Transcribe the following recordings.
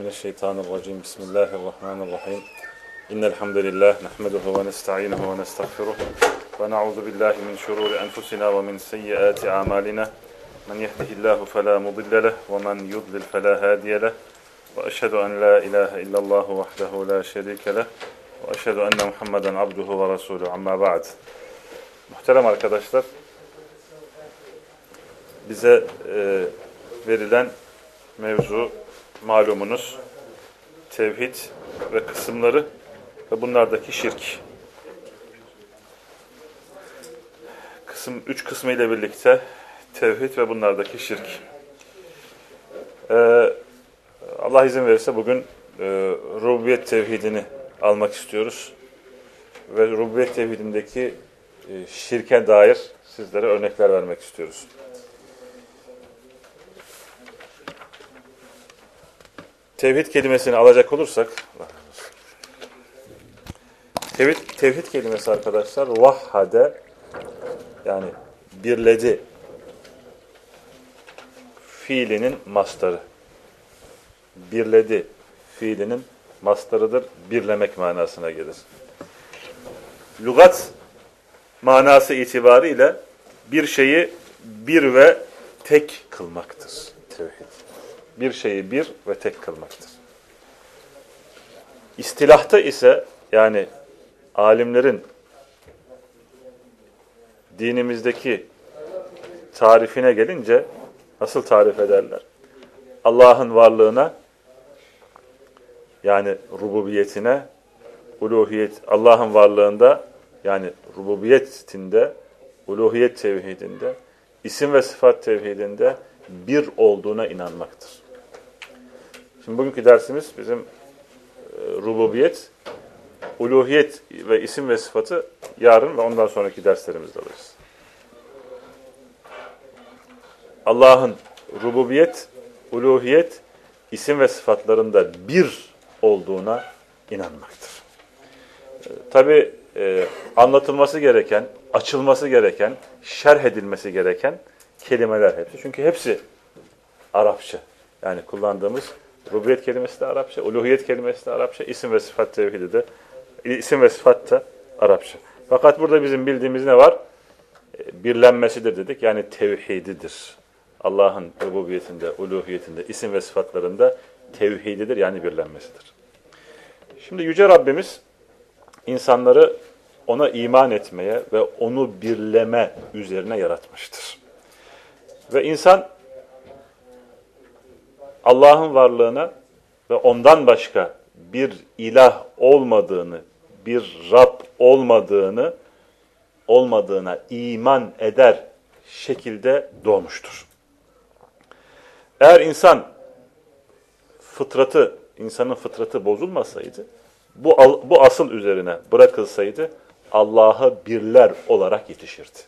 Euzubillahimineşşeytanirracim. Bismillahirrahmanirrahim. İnnel hamdelellahi nahmeduhu ve nestainuhu ve nestağfiruh. Ve na'udzu billahi min şururi enfusina ve min seyyiati a'malina. Men yehdihillahu fela mudille leh ve men yudlil fela hadiye leh. Ve eşhedü en la ilahe illallah vahdehu la şerike leh. Ve eşhedü enne Muhammeden abduhu ve resuluhu. Amma ba'd. Muhterem arkadaşlar, bize verilen mevzu malumunuz tevhid ve kısımları ve bunlardaki şirk. Üç kısmı ile birlikte tevhid ve bunlardaki şirk. Allah izin verirse bugün rububiyet tevhidini almak istiyoruz. Ve rububiyet tevhidindeki şirke dair sizlere örnekler vermek istiyoruz. Tevhid kelimesini alacak olursak, tevhid kelimesi arkadaşlar, vahhade, yani birledi fiilinin mastarı. Birledi fiilinin mastarıdır, birlemek manasına gelir. Lügat manası itibariyle bir şeyi bir ve tek kılmaktır tevhid. Bir şeyi bir ve tek kılmaktır. İstilahta ise, yani alimlerin dinimizdeki tarifine gelince nasıl tarif ederler? Allah'ın varlığına, yani rububiyetine, Allah'ın varlığında, yani rububiyetinde, uluhiyet tevhidinde, isim ve sıfat tevhidinde bir olduğuna inanmaktır. Şimdi bugünkü dersimiz bizim rububiyet, uluhiyet ve isim ve sıfatı yarın ve ondan sonraki derslerimizde alırız. Allah'ın rububiyet, uluhiyet, isim ve sıfatlarında bir olduğuna inanmaktır. Tabi anlatılması gereken, açılması gereken, şerh edilmesi gereken kelimeler hepsi. Çünkü hepsi Arapça. Yani kullandığımız rububiyet kelimesi de Arapça, uluhiyet kelimesi de Arapça, isim ve sıfat tevhidi de, isim ve sıfat da Arapça. Fakat burada bizim bildiğimiz ne var? Birlenmesidir dedik. Yani tevhididir. Allah'ın rububiyetinde, uluhiyetinde, isim ve sıfatlarında tevhididir. Yani birlenmesidir. Şimdi Yüce Rabbimiz insanları ona iman etmeye ve onu birleme üzerine yaratmıştır. Ve insan Allah'ın varlığına ve ondan başka bir ilah olmadığını, bir Rab olmadığına iman eder şekilde doğmuştur. Eğer insanın fıtratı bozulmasaydı, bu asıl üzerine bırakılsaydı, Allah'ı birler olarak yetişirdi.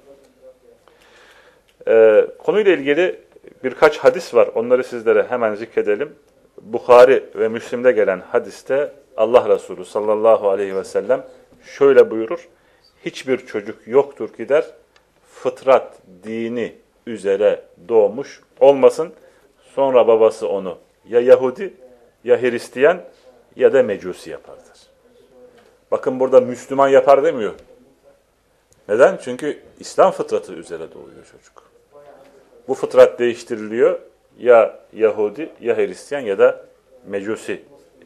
Konuyla ilgili birkaç hadis var. Onları sizlere hemen zikredelim. Bukhari ve Müslim'de gelen hadiste Allah Resulü sallallahu aleyhi ve sellem şöyle buyurur. Hiçbir çocuk yoktur ki der, fıtrat dini üzere doğmuş olmasın. Sonra babası onu ya Yahudi, ya Hristiyan ya da Mecusi yapardır. Bakın burada Müslüman yapar demiyor. Neden? Çünkü İslam fıtratı üzere doğuyor çocuk. Bu fıtrat değiştiriliyor. Ya Yahudi, ya Hristiyan ya da Mecusi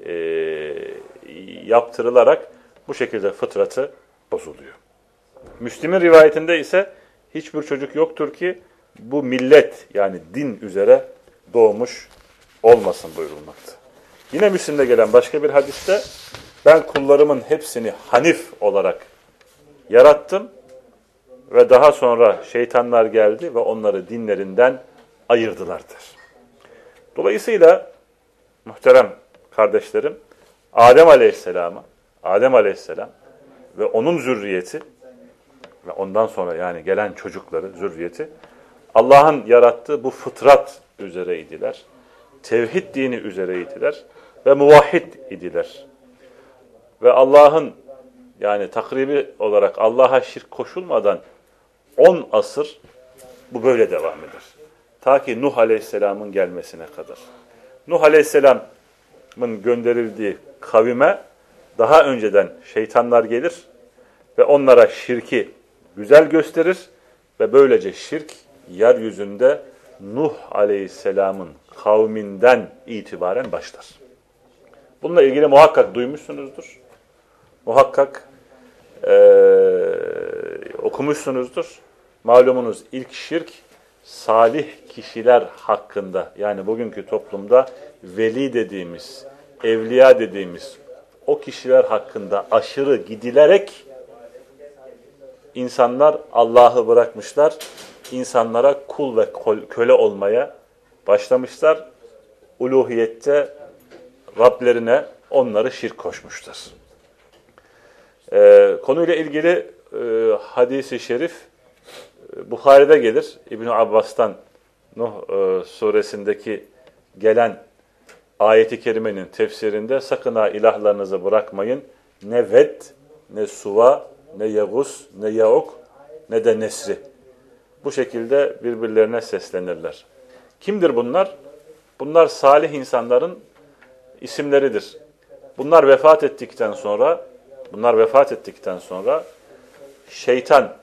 yaptırılarak bu şekilde fıtratı bozuluyor. Müslim'in rivayetinde ise hiçbir çocuk yoktur ki bu millet, yani din üzere doğmuş olmasın buyurulmakta. Yine Müslim'de gelen başka bir hadiste ben kullarımın hepsini Hanif olarak yarattım ve daha sonra şeytanlar geldi ve onları dinlerinden ayırdılardır. Dolayısıyla muhterem kardeşlerim, Adem Aleyhisselam ve onun zürriyeti ve ondan sonra yani gelen çocukları, zürriyeti Allah'ın yarattığı bu fıtrat üzereydiler. Tevhid dini üzereydiler ve muvahhid idiler. Ve Allah'ın, yani takribi olarak Allah'a şirk koşulmadan 10 asır bu böyle devam eder. Ta ki Nuh Aleyhisselam'ın gelmesine kadar. Nuh Aleyhisselam gönderildiği kavime daha önceden şeytanlar gelir ve onlara şirki güzel gösterir ve böylece şirk yeryüzünde Nuh Aleyhisselam'ın kavminden itibaren başlar. Bununla ilgili muhakkak duymuşsunuzdur. Muhakkak okumuşsunuzdur. Malumunuz ilk şirk salih kişiler hakkında, yani bugünkü toplumda veli dediğimiz, evliya dediğimiz o kişiler hakkında aşırı gidilerek insanlar Allah'ı bırakmışlar, insanlara kul ve köle olmaya başlamışlar. Uluhiyette Rablerine onları şirk koşmuşlar. Konuyla ilgili hadis-i şerif Buhari'de gelir. İbn Abbas'tan Nuh suresindeki gelen ayeti kerimenin tefsirinde sakın ha ilahlarınızı bırakmayın. Ne Ved, ne Suva, ne Yegus, ne Yauk, ne de Nesri. Bu şekilde birbirlerine seslenirler. Kimdir bunlar? Bunlar salih insanların isimleridir. Bunlar vefat ettikten sonra şeytan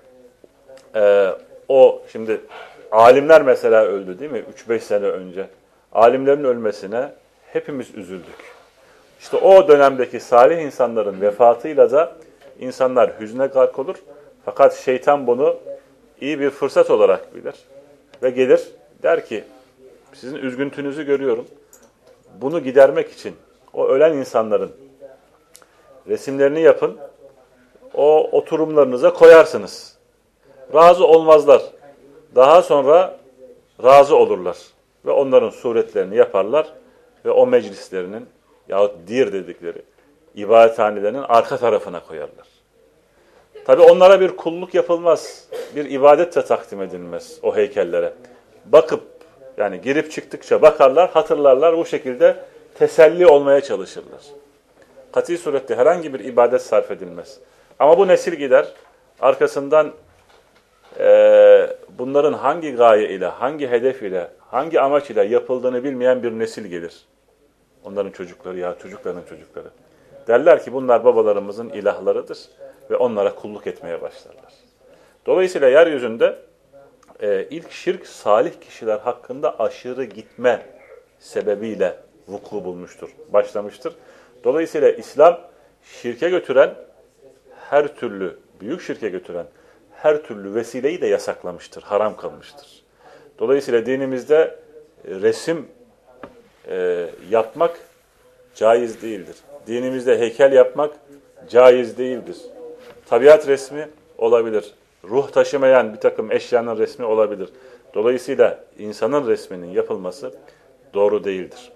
şimdi alimler mesela öldü değil mi? 3-5 sene önce. Alimlerin ölmesine hepimiz üzüldük. İşte o dönemdeki salih insanların vefatıyla da insanlar hüzne gark olur. Fakat şeytan bunu iyi bir fırsat olarak bilir. Ve gelir der ki sizin üzüntünüzü görüyorum. Bunu gidermek için o ölen insanların resimlerini yapın. O oturumlarınıza koyarsınız. Razı olmazlar. Daha sonra razı olurlar. Ve onların suretlerini yaparlar. Ve o meclislerinin yahut dir dedikleri ibadethanelerinin arka tarafına koyarlar. Tabi onlara bir kulluk yapılmaz. Bir ibadet de takdim edilmez o heykellere. Bakıp yani girip çıktıkça bakarlar, hatırlarlar, bu şekilde teselli olmaya çalışırlar. Kat'i surette herhangi bir ibadet sarf edilmez. Ama bu nesil gider, arkasından bunların hangi gaye ile, hangi hedef ile, hangi amaç ile yapıldığını bilmeyen bir nesil gelir. Onların çocukları ya çocukların çocukları. Derler ki bunlar babalarımızın ilahlarıdır ve onlara kulluk etmeye başlarlar. Dolayısıyla yeryüzünde ilk şirk salih kişiler hakkında aşırı gitme sebebiyle vuku bulmuştur, başlamıştır. Dolayısıyla İslam şirke götüren her türlü, büyük şirke götüren her türlü vesileyi de yasaklamıştır, haram kılmıştır. Dolayısıyla dinimizde resim yapmak caiz değildir. Dinimizde heykel yapmak caiz değildir. Tabiat resmi olabilir. Ruh taşımayan bir takım eşyanın resmi olabilir. Dolayısıyla insanın resminin yapılması doğru değildir.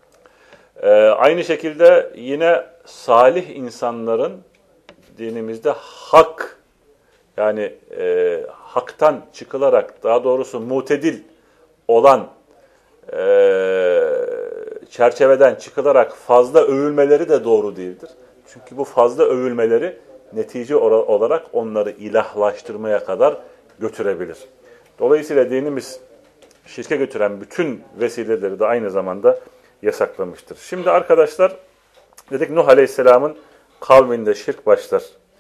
Aynı şekilde yine salih insanların dinimizde hak, yani haktan çıkılarak, daha doğrusu mutedil olan çerçeveden çıkılarak fazla övülmeleri de doğru değildir. Çünkü bu fazla övülmeleri netice olarak onları ilahlaştırmaya kadar götürebilir. Dolayısıyla dinimiz şirke götüren bütün vesileleri de aynı zamanda yasaklamıştır. Şimdi arkadaşlar dedik Nuh Aleyhisselam'ın kavminde şirk başlar.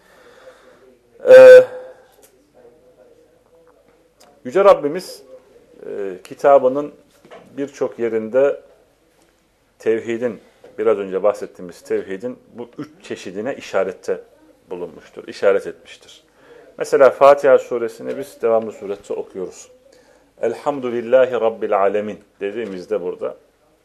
Yüce Rabbimiz kitabının birçok yerinde tevhidin, biraz önce bahsettiğimiz tevhidin bu 3 çeşidine işarette bulunmuştur, işaret etmiştir. Mesela Fatiha suresini biz devamlı surette okuyoruz. Elhamdülillahi Rabbil alemin dediğimizde burada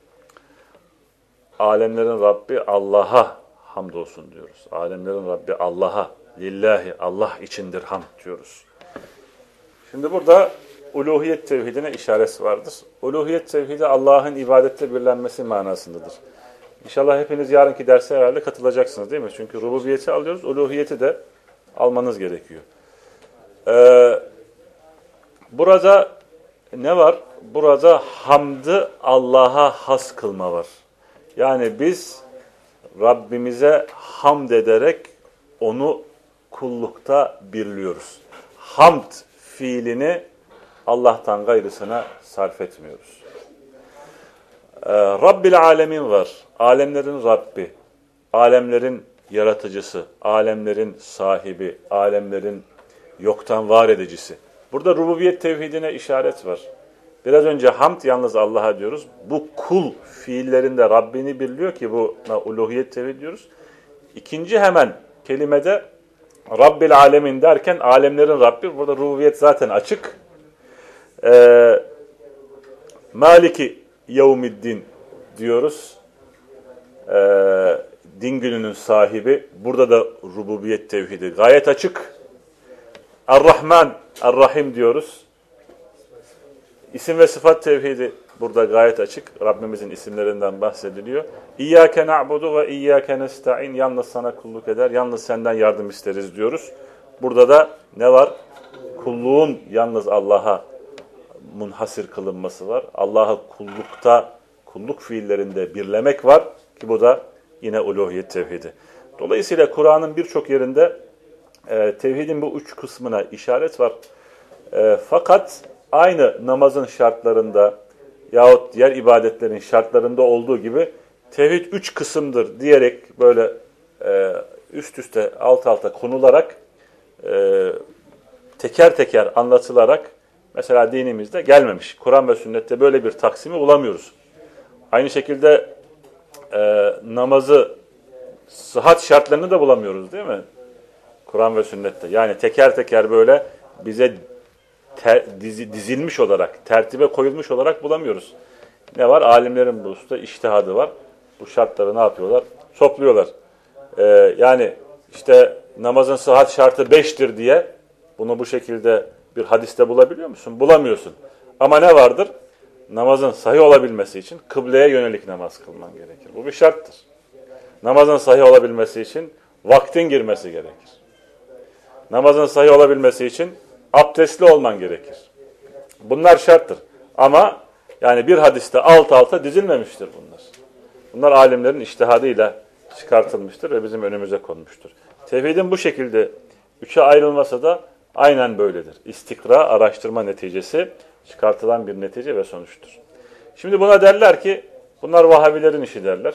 alemlerin Rabbi Allah'a hamdolsun diyoruz. Alemlerin Rabbi Allah'a, lillahi, Allah içindir hamd diyoruz. Şimdi burada uluhiyet tevhidine işaret vardır. Uluhiyet tevhidi Allah'ın ibadette birlenmesi manasındadır. İnşallah hepiniz yarınki derse herhalde katılacaksınız değil mi? Çünkü rububiyeti alıyoruz, uluhiyeti de almanız gerekiyor. Burada ne var? Burada hamdı Allah'a has kılma var. Yani biz Rabbimize hamd ederek onu kullukta birliyoruz. Hamd fiilini Allah'tan gayrısına sarf etmiyoruz. Rabbil alemin var. Alemlerin Rabbi, alemlerin yaratıcısı, alemlerin sahibi, alemlerin yoktan var edicisi. Burada rububiyet tevhidine işaret var. Biraz önce hamd yalnız Allah'a diyoruz. Bu kul fiillerinde Rabbini biliyor ki buna uluhiyet tevhid diyoruz. İkinci hemen kelimede Rabbil alemin derken alemlerin Rabbi. Burada rububiyet zaten açık. Maliki yevmiddin diyoruz. Din gününün sahibi. Burada da rububiyet tevhidi gayet açık. Ar-Rahman, Ar-Rahim diyoruz. İsim ve sıfat tevhidi burada gayet açık. Rabbimizin isimlerinden bahsediliyor. İyyâke na'budu ve iyyâke nesta'in. Yalnız sana kulluk eder, yalnız senden yardım isteriz diyoruz. Burada da ne var? Kulluğun yalnız Allah'a munhasır kılınması var. Allah'ı kullukta, kulluk fiillerinde birlemek var ki bu da yine uluhiyet tevhidi. Dolayısıyla Kur'an'ın birçok yerinde tevhidin bu üç kısmına işaret var. Fakat aynı namazın şartlarında yahut diğer ibadetlerin şartlarında olduğu gibi tevhid üç kısımdır diyerek böyle üst üste alt alta konularak teker teker anlatılarak mesela dinimizde gelmemiş. Kur'an ve sünnette böyle bir taksimi bulamıyoruz. Aynı şekilde namazı sıhhat şartlarını da bulamıyoruz değil mi? Kur'an ve sünnette. Yani teker teker böyle bize dizilmiş olarak, tertibe koyulmuş olarak bulamıyoruz. Ne var? Alimlerin bu hususta içtihadı var. Bu şartları ne yapıyorlar? Topluyorlar. Yani işte namazın sıhhat şartı 5'tir diye bunu bu şekilde bir hadiste bulabiliyor musun? Bulamıyorsun. Ama ne vardır? Namazın sahih olabilmesi için kıbleye yönelik namaz kılman gerekir. Bu bir şarttır. Namazın sahih olabilmesi için vaktin girmesi gerekir. Namazın sahih olabilmesi için abdestli olman gerekir. Bunlar şarttır. Ama yani bir hadiste alt alta dizilmemiştir bunlar. Bunlar alimlerin içtihadıyla çıkartılmıştır ve bizim önümüze konmuştur. Tevhidin bu şekilde üçe ayrılması da aynen böyledir. İstikra, araştırma neticesi çıkartılan bir netice ve sonuçtur. Şimdi buna derler ki, bunlar Vahabilerin işi derler.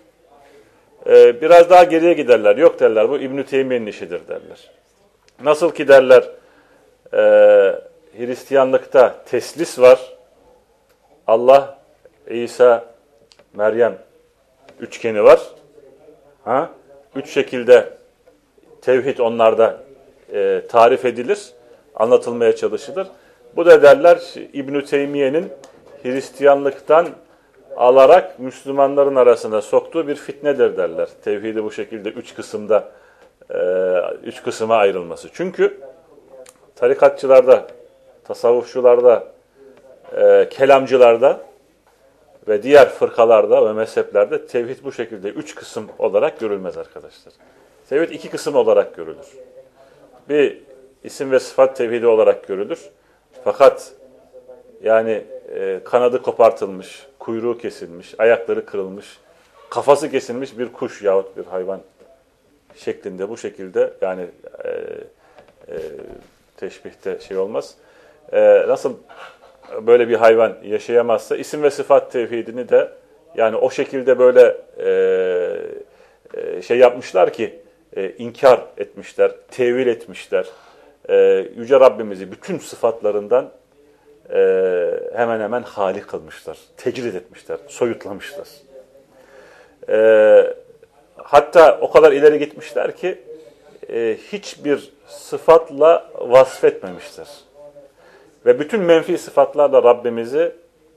Biraz daha geriye giderler. Yok derler, bu İbn-i Teymiye'nin işidir derler. Nasıl ki derler, Hristiyanlıkta teslis var. Allah, İsa, Meryem üçgeni var. Üç şekilde tevhid onlarda tarif edilir, anlatılmaya çalışılır. Bu da derler İbn-i Teymiye'nin Hristiyanlıktan alarak Müslümanların arasına soktuğu bir fitnedir derler. Tevhidi bu şekilde üç kısma ayrılması. Çünkü tarikatçılarda, tasavvufçularda, kelamcılarda ve diğer fırkalarda ve mezheplerde tevhid bu şekilde üç kısım olarak görülmez arkadaşlar. Tevhid iki kısım olarak görülür. Bir isim ve sıfat tevhidi olarak görülür. Fakat yani kanadı kopartılmış, kuyruğu kesilmiş, ayakları kırılmış, kafası kesilmiş bir kuş yahut bir hayvan şeklinde bu şekilde yani teşbihte şey olmaz. Nasıl böyle bir hayvan yaşayamazsa isim ve sıfat tevhidini de yani o şekilde böyle şey yapmışlar ki inkar etmişler, tevil etmişler. Yüce Rabbimizi bütün sıfatlarından hemen hemen hali kılmışlar, tecrid etmişler, soyutlamışlar. Hatta o kadar ileri gitmişler ki hiçbir sıfatla vasfetmemişler. Ve bütün menfi sıfatlarla Rabbimizi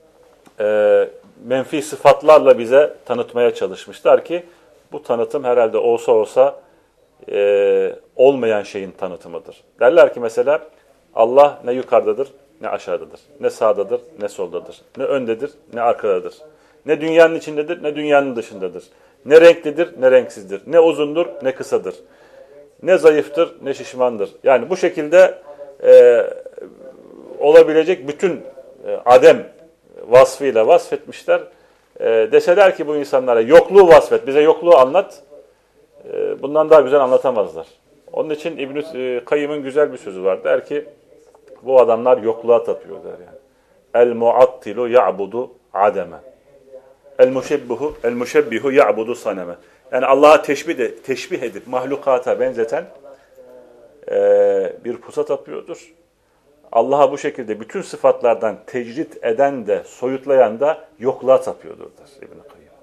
menfi sıfatlarla bize tanıtmaya çalışmışlar ki bu tanıtım herhalde olsa olmayan şeyin tanıtımıdır. Derler ki mesela Allah ne yukarıdadır ne aşağıdadır, ne sağdadır ne soldadır, ne öndedir ne arkadadır, ne dünyanın içindedir ne dünyanın dışındadır, ne renklidir ne renksizdir, ne uzundur ne kısadır, ne zayıftır ne şişmandır. Yani bu şekilde olabilecek bütün adem vasfıyla vasfetmişler. Deseler ki bu insanlara yokluğu vasfet, bize yokluğu anlat, bundan daha güzel anlatamazlar. Onun için İbn-i Kayyım'ın güzel bir sözü var. Der ki bu adamlar yokluğa tapıyor der yani. El muattilu ya'budu ademe. el-muşebbihu ya'budu saneme. Yani Allah'a teşbih edip mahlukata benzeten bir puta tapıyordur. Allah'a bu şekilde bütün sıfatlardan tecrit eden de, soyutlayan da yokluğa tapıyordur der İbn-i Kayyım.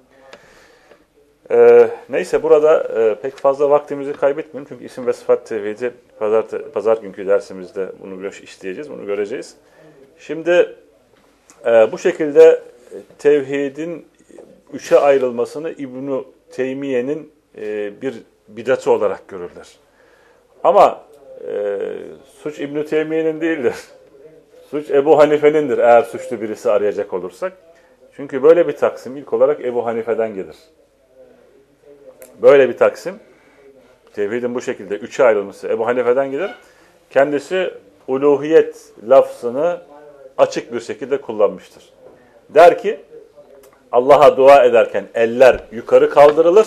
Neyse burada pek fazla vaktimizi kaybetmeyelim. Çünkü isim ve sıfat tevhidi pazar günkü dersimizde bunu işleyeceğiz, bunu göreceğiz. Şimdi bu şekilde tevhidin üçe ayrılmasını İbn-i Teymiye'nin bir bidatı olarak görürler. Ama suç İbn-i Teymiye'nin değildir. Suç Ebu Hanife'nindir eğer suçlu birisi arayacak olursak. Çünkü böyle bir taksim ilk olarak Ebu Hanife'den gelir. Böyle bir taksim, tevhidin bu şekilde üçe ayrılması Ebu Hanife'den gelir. Kendisi uluhiyet lafzını açık bir şekilde kullanmıştır. Der ki, Allah'a dua ederken eller yukarı kaldırılır.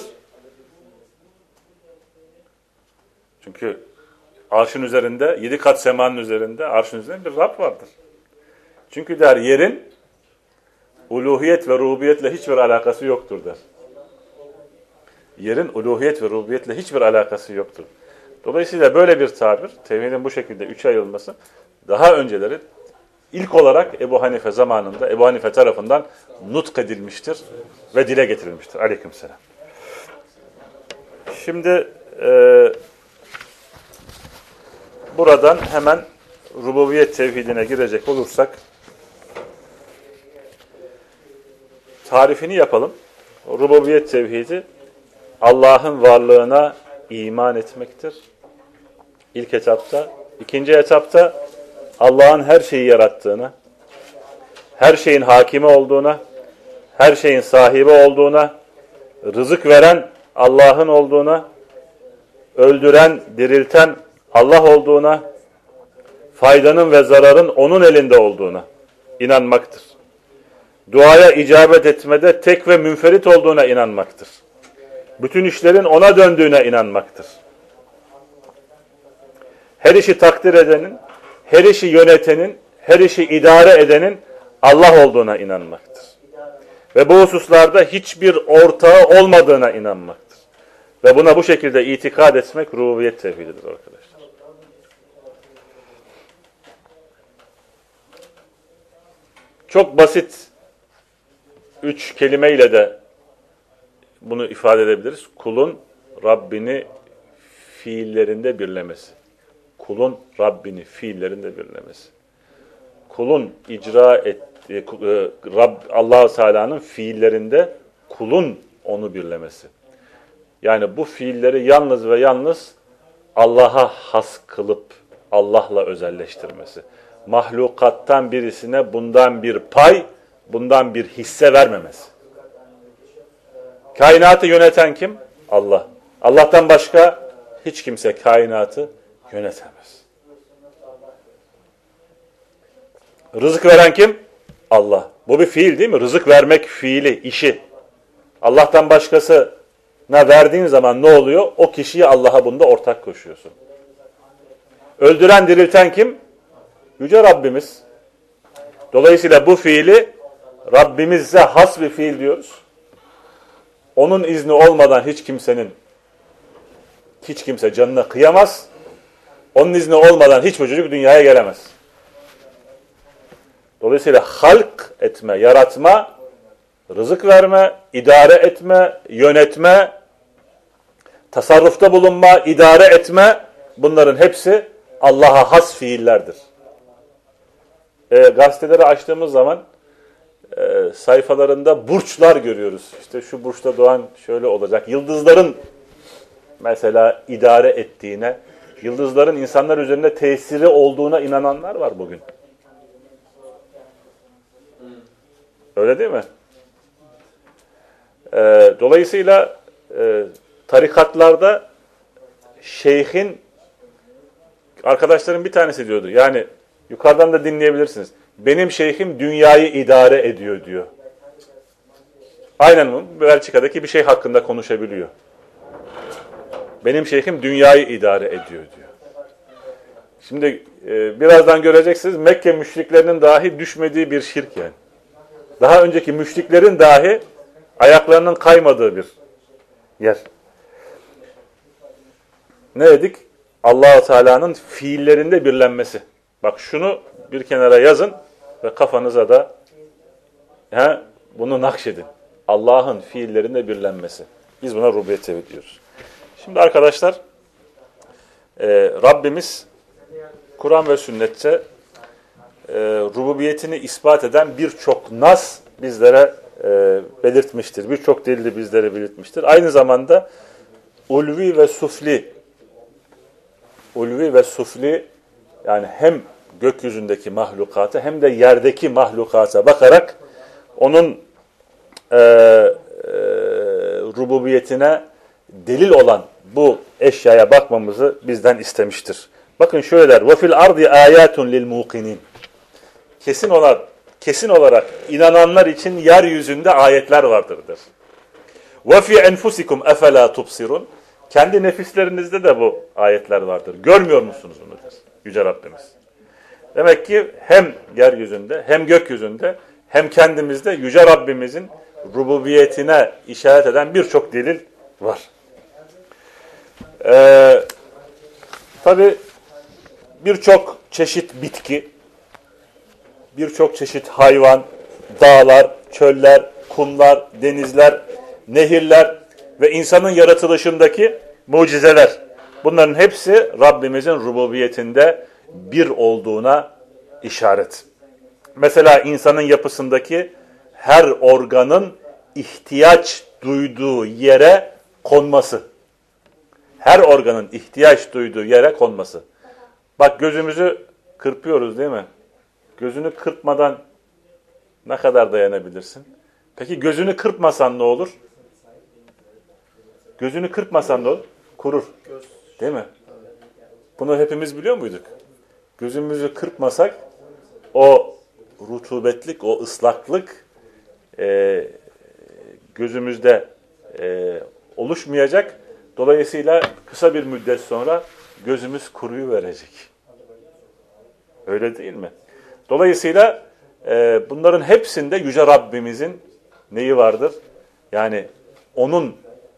Çünkü arşın üzerinde, 7 kat semanın üzerinde, arşın üzerinde bir Rab vardır. Çünkü der yerin uluhiyet ve rububiyetle hiçbir alakası yoktur der. Yerin uluhiyet ve rububiyetle hiçbir alakası yoktur. Dolayısıyla böyle bir tabir, tevhidin bu şekilde üçe ayrılması, daha önceleri ilk olarak Ebu Hanife zamanında, Ebu Hanife tarafından nutk edilmiştir ve dile getirilmiştir. Aleykümselam. Şimdi buradan hemen rububiyet tevhidine girecek olursak, tarifini yapalım. Rububiyet tevhidi, Allah'ın varlığına iman etmektir. İlk etapta. İkinci etapta Allah'ın her şeyi yarattığına, her şeyin hakimi olduğuna, her şeyin sahibi olduğuna, rızık veren Allah'ın olduğuna, öldüren, dirilten Allah olduğuna, faydanın ve zararın onun elinde olduğuna inanmaktır. Duaya icabet etmede tek ve münferit olduğuna inanmaktır. Bütün işlerin ona döndüğüne inanmaktır. Her işi takdir edenin, her işi yönetenin, her işi idare edenin Allah olduğuna inanmaktır. Ve bu hususlarda hiçbir ortağı olmadığına inanmaktır. Ve buna bu şekilde itikad etmek rububiyet tevhididir arkadaşlar. Çok basit 3 kelimeyle de bunu ifade edebiliriz. Kulun Rabbini fiillerinde birlemesi. Kulun Rabbini fiillerinde birlemesi. Kulun icra ettiği, Allah-u Teala'nın fiillerinde kulun onu birlemesi. Yani bu fiilleri yalnız ve yalnız Allah'a has kılıp Allah'la özelleştirmesi. Mahlukattan birisine bundan bir pay, bundan bir hisse vermemesi. Kainatı yöneten kim? Allah. Allah'tan başka hiç kimse kainatı yönetemez. Rızık veren kim? Allah. Bu bir fiil değil mi? Rızık vermek fiili, işi. Allah'tan başkasına verdiğin zaman ne oluyor? O kişiyi Allah'a bunda ortak koşuyorsun. Öldüren, dirilten kim? Yüce Rabbimiz. Dolayısıyla bu fiili Rabbimize has bir fiil diyoruz. Onun izni olmadan hiç kimse canına kıyamaz. Onun izni olmadan hiçbir çocuk dünyaya gelemez. Dolayısıyla halk etme, yaratma, rızık verme, idare etme, yönetme, tasarrufta bulunma, idare etme, bunların hepsi Allah'a has fiillerdir. Gazeteleri açtığımız zaman sayfalarında burçlar görüyoruz. İşte şu burçta doğan şöyle olacak. Yıldızların mesela idare ettiğine, yıldızların insanlar üzerinde tesiri olduğuna inananlar var bugün. Öyle değil mi? Dolayısıyla tarikatlarda şeyhin, arkadaşlarım bir tanesi diyordu. Yani yukarıdan da dinleyebilirsiniz. Benim şeyhim dünyayı idare ediyor diyor. Aynen Belçika'daki bir şey hakkında konuşabiliyor. Benim şeyhim dünyayı idare ediyor diyor. Şimdi birazdan göreceksiniz Mekke müşriklerinin dahi düşmediği bir şirk yani. Daha önceki müşriklerin dahi Ayaklarının kaymadığı bir yer. Ne dedik? Allah-u Teala'nın fiillerinde birlenmesi. Bak şunu bir kenara yazın ve kafanıza da bunu nakşedin. Allah'ın fiillerinde birlenmesi. Biz buna rububiyet tevhid diyoruz. Şimdi arkadaşlar Rabbimiz Kur'an ve sünnette rububiyetini ispat eden birçok nas bizlere belirtmiştir. Birçok delili bizlere belirtmiştir. Aynı zamanda ulvi ve sufli yani hem gökyüzündeki mahlukata hem de yerdeki mahlukata bakarak onun rububiyetine delil olan bu eşyaya bakmamızı bizden istemiştir. Bakın şöyle der. وَفِي الْاَرْضِ آيَاتٌ لِلْمُوقِنِينَ Kesin olarak inananlar için yeryüzünde ayetler vardır der. وَفِي اَنْفُسِكُمْ اَفَلَا تُبْصِرُونَ Kendi nefislerinizde de bu ayetler vardır. Görmüyor musunuz bunu der Yüce Rabbimiz. Demek ki hem yeryüzünde hem gökyüzünde hem kendimizde Yüce Rabbimizin rububiyetine işaret eden birçok delil var. Tabi birçok çeşit bitki, birçok çeşit hayvan, dağlar, çöller, kumlar, denizler, nehirler ve insanın yaratılışındaki mucizeler. Bunların hepsi Rabbimizin rububiyetinde bir olduğuna işaret. Mesela insanın yapısındaki her organın ihtiyaç duyduğu yere konması. Her organın ihtiyaç duyduğu yere konması. Bak gözümüzü kırpıyoruz değil mi? Gözünü kırpmadan ne kadar dayanabilirsin? Peki gözünü kırpmasan ne olur? Gözünü kırpmasan ne olur? Kurur. Değil mi? Bunu hepimiz biliyor muyduk? Gözümüzü kırpmasak o rutubetlik, o ıslaklık gözümüzde oluşmayacak. Dolayısıyla kısa bir müddet sonra gözümüz kuruyuverecek. Öyle değil mi? Dolayısıyla bunların hepsinde Yüce Rabbimizin neyi vardır? Yani onun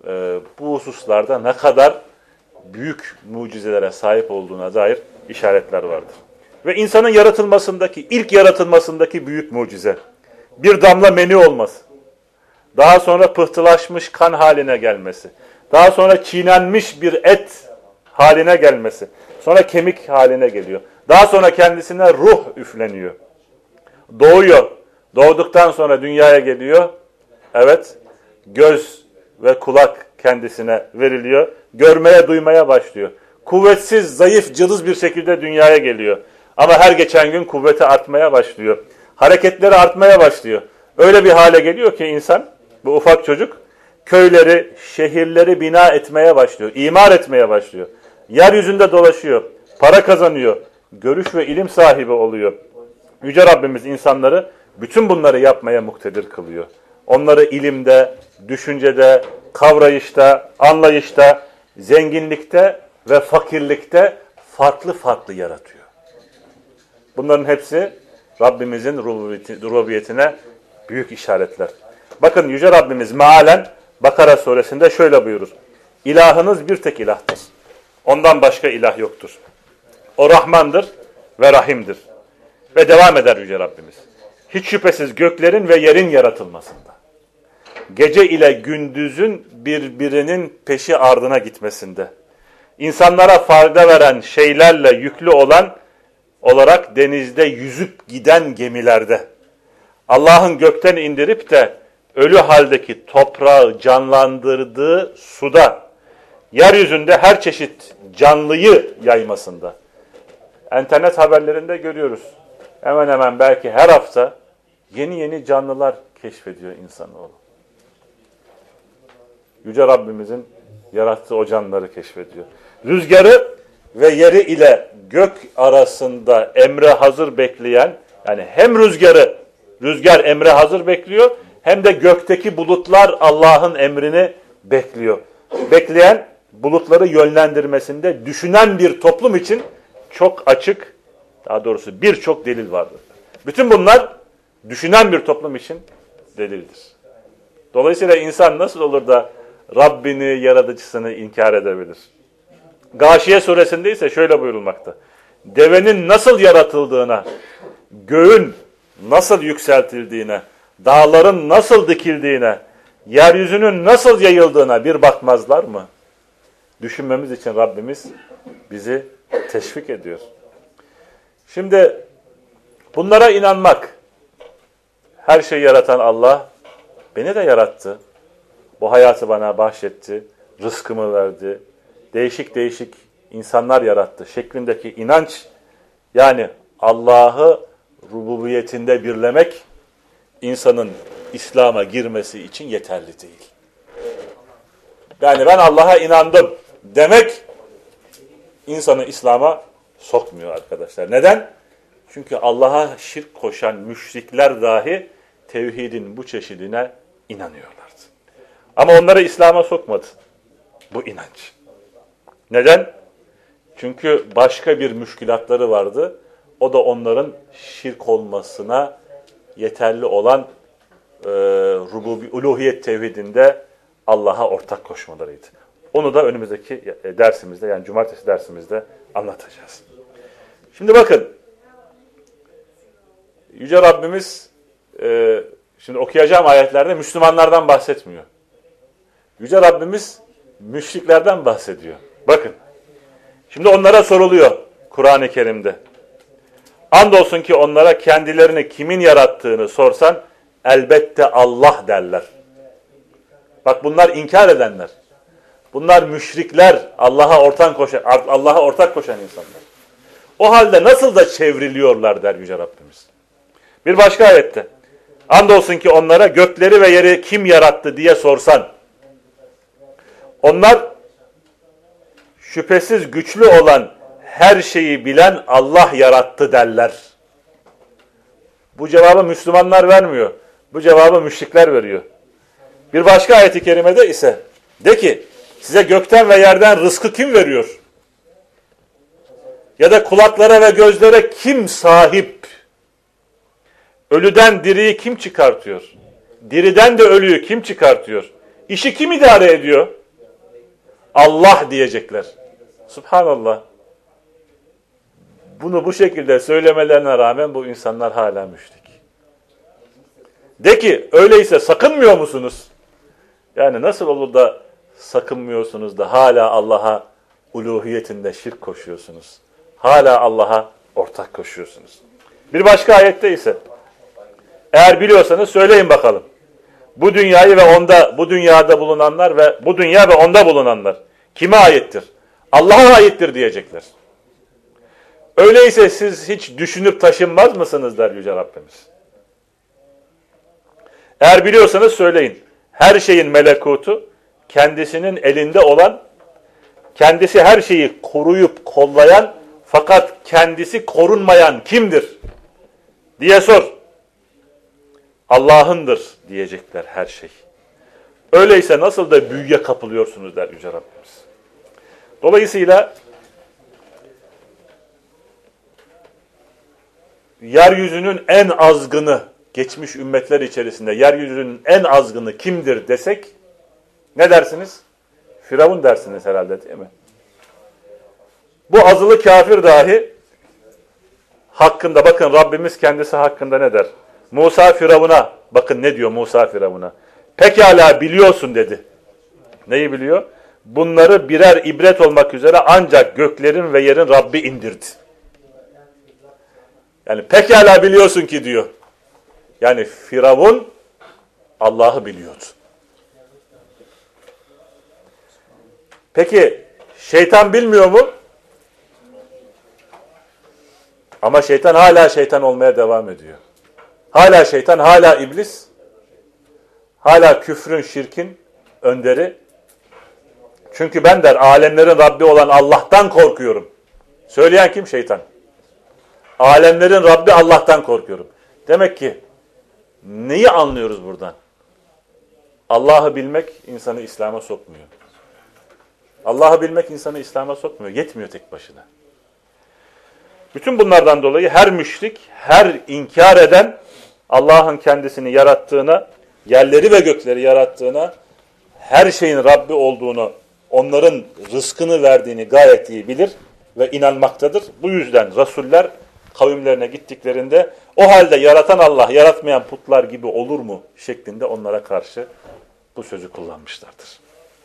bu hususlarda ne kadar büyük mucizelere sahip olduğuna dair işaretler vardır. Ve insanın ilk yaratılmasındaki büyük mucize. Bir damla meni olması. Daha sonra pıhtılaşmış kan haline gelmesi. Daha sonra çiğnenmiş bir et haline gelmesi. Sonra kemik haline geliyor. Daha sonra kendisine ruh üfleniyor. Doğuyor. Doğduktan sonra dünyaya geliyor. Evet, göz ve kulak kendisine veriliyor. Görmeye, duymaya başlıyor. Kuvvetsiz, zayıf, cılız bir şekilde dünyaya geliyor. Ama her geçen gün kuvveti artmaya başlıyor. Hareketleri artmaya başlıyor. Öyle bir hale geliyor ki insan, bu ufak çocuk, köyleri, şehirleri bina etmeye başlıyor. İmar etmeye başlıyor. Yeryüzünde dolaşıyor. Para kazanıyor. Görüş ve ilim sahibi oluyor. Yüce Rabbimiz insanları bütün bunları yapmaya muktedir kılıyor. Onları ilimde, düşüncede, kavrayışta, anlayışta, zenginlikte ve fakirlikte farklı farklı yaratıyor. Bunların hepsi Rabbimizin rububiyetine büyük işaretler. Bakın Yüce Rabbimiz mealen Bakara suresinde şöyle buyurur. İlahınız bir tek ilahtır. Ondan başka ilah yoktur. O Rahmandır ve Rahim'dir. Ve devam eder Yüce Rabbimiz. Hiç şüphesiz göklerin ve yerin yaratılmasında, gece ile gündüzün birbirinin peşi ardına gitmesinde, insanlara fayda veren şeylerle yüklü olarak denizde yüzüp giden gemilerde, Allah'ın gökten indirip de ölü haldeki toprağı canlandırdığı suda, yeryüzünde her çeşit canlıyı yaymasında. İnternet haberlerinde görüyoruz. Hemen hemen belki her hafta yeni canlılar keşfediyor insanoğlu. Yüce Rabbimizin yarattığı o canlıları keşfediyor. Rüzgarı ve yeri ile gök arasında emre hazır bekleyen, yani hem rüzgar emre hazır bekliyor, hem de gökteki bulutlar Allah'ın emrini bekliyor. Bekleyen, bulutları yönlendirmesinde düşünen bir toplum için çok açık, daha doğrusu birçok delil vardır. Bütün bunlar düşünen bir toplum için delildir. Dolayısıyla insan nasıl olur da Rabbini, yaratıcısını inkar edebilir? Gâşiye suresinde ise şöyle buyurulmakta. Devenin nasıl yaratıldığına, göğün nasıl yükseltildiğine, dağların nasıl dikildiğine, yeryüzünün nasıl yayıldığına bir bakmazlar mı? Düşünmemiz için Rabbimiz bizi teşvik ediyor. Şimdi bunlara inanmak, her şeyi yaratan Allah beni de yarattı. Bu hayatı bana bahşetti, rızkımı verdi, değişik değişik insanlar yarattı şeklindeki inanç, yani Allah'ı rububiyetinde birlemek, insanın İslam'a girmesi için yeterli değil. Yani ben Allah'a inandım demek, insanı İslam'a sokmuyor arkadaşlar. Neden? Çünkü Allah'a şirk koşan müşrikler dahi tevhidin bu çeşidine inanıyorlardı. Ama onları İslam'a sokmadı bu inanç. Neden? Çünkü başka bir müşkilatları vardı. O da onların şirk olmasına yeterli olan uluhiyet tevhidinde Allah'a ortak koşmalarıydı. Onu da önümüzdeki dersimizde, yani cumartesi dersimizde anlatacağız. Şimdi bakın, Yüce Rabbimiz şimdi okuyacağım ayetlerde Müslümanlardan bahsetmiyor. Yüce Rabbimiz müşriklerden bahsediyor. Bakın, şimdi onlara soruluyor Kur'an-ı Kerim'de. Andolsun ki onlara kendilerini kimin yarattığını sorsan elbette Allah derler. Bak, bunlar inkar edenler. Bunlar müşrikler, Allah'a ortak koşan insanlar. O halde nasıl da çevriliyorlar der Yüce Rabbimiz. Bir başka ayette. Andolsun ki onlara gökleri ve yeri kim yarattı diye sorsan. Onlar şüphesiz güçlü olan, her şeyi bilen Allah yarattı derler. Bu cevabı Müslümanlar vermiyor. Bu cevabı müşrikler veriyor. Bir başka ayet-i kerimede ise de ki size gökten ve yerden rızkı kim veriyor? Ya da kulaklara ve gözlere kim sahip? Ölüden diriyi kim çıkartıyor? Diriden de ölüyü kim çıkartıyor? İşi kim idare ediyor? Allah diyecekler. Subhanallah. Bunu bu şekilde söylemelerine rağmen bu insanlar hala müşrik. De ki öyleyse sakınmıyor musunuz? Yani nasıl olur da sakınmıyorsunuz da hala Allah'a uluhiyetinde şirk koşuyorsunuz? Hala Allah'a ortak koşuyorsunuz. Bir başka ayette ise eğer biliyorsanız söyleyin bakalım. Bu dünyayı ve bu dünyada bulunanlar ve bu dünya ve onda bulunanlar kime aittir? Allah'a aittir diyecekler. Öyleyse siz hiç düşünüp taşınmaz mısınız der Yüce Rabbimiz. Eğer biliyorsanız söyleyin. Her şeyin melekutu kendisinin elinde olan, kendisi her şeyi koruyup kollayan fakat kendisi korunmayan kimdir diye sor. Allah'ındır diyecekler her şey. Öyleyse nasıl da büyüye kapılıyorsunuz der Yüce Rabbimiz. Dolayısıyla yeryüzünün en azgını, geçmiş ümmetler içerisinde yeryüzünün en azgını kimdir desek ne dersiniz? Firavun dersiniz herhalde, değil mi? Bu azılı kafir dahi hakkında, bakın Rabbimiz kendisi hakkında ne der? Musa Firavun'a, bakın ne diyor Musa Firavun'a? Pekala biliyorsun dedi. Neyi biliyor? Bunları birer ibret olmak üzere ancak göklerin ve yerin Rabbi indirdi. Yani pekala biliyorsun ki diyor. Yani Firavun Allah'ı biliyordu. Peki şeytan bilmiyor mu? Ama şeytan hala şeytan olmaya devam ediyor. Hala şeytan, hala iblis, hala küfrün, şirkin önderi. Çünkü ben der alemlerin Rabbi olan Allah'tan korkuyorum. Söyleyen kim? Şeytan. Alemlerin Rabbi Allah'tan korkuyorum. Demek ki neyi anlıyoruz buradan? Allah'ı bilmek insanı İslam'a sokmuyor. Allah'ı bilmek insanı İslam'a sokmuyor. Yetmiyor tek başına. Bütün bunlardan dolayı her müşrik, her inkar eden Allah'ın kendisini yarattığına, yerleri ve gökleri yarattığına, her şeyin Rabbi olduğunu, onların rızkını verdiğini gayet iyi bilir ve inanmaktadır. Bu yüzden Resuller kavimlerine gittiklerinde o halde yaratan Allah yaratmayan putlar gibi olur mu şeklinde onlara karşı bu sözü kullanmışlardır.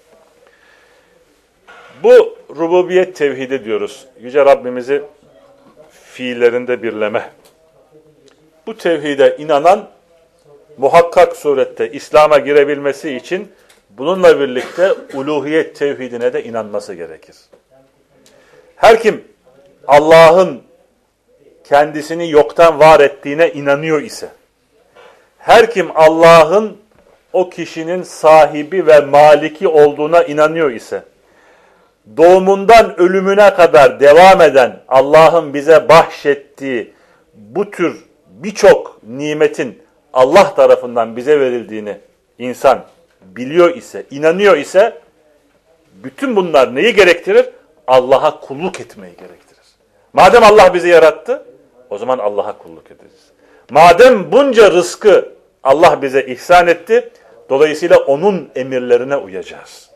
Bu rububiyet tevhidi diyoruz. Yüce Rabbimizi fiillerinde birleme. Bu tevhide inanan muhakkak surette İslam'a girebilmesi için bununla birlikte uluhiyet tevhidine de inanması gerekir. Her kim Allah'ın kendisini yoktan var ettiğine inanıyor ise, her kim Allah'ın o kişinin sahibi ve maliki olduğuna inanıyor ise, doğumundan ölümüne kadar devam eden Allah'ın bize bahşettiği bu tür birçok nimetin Allah tarafından bize verildiğini insan biliyor ise, inanıyor ise, bütün bunlar neyi gerektirir? Allah'a kulluk etmeyi gerektirir. Madem Allah bizi yarattı, o zaman Allah'a kulluk edeceğiz. Madem bunca rızkı Allah bize ihsan etti, dolayısıyla onun emirlerine uyacağız.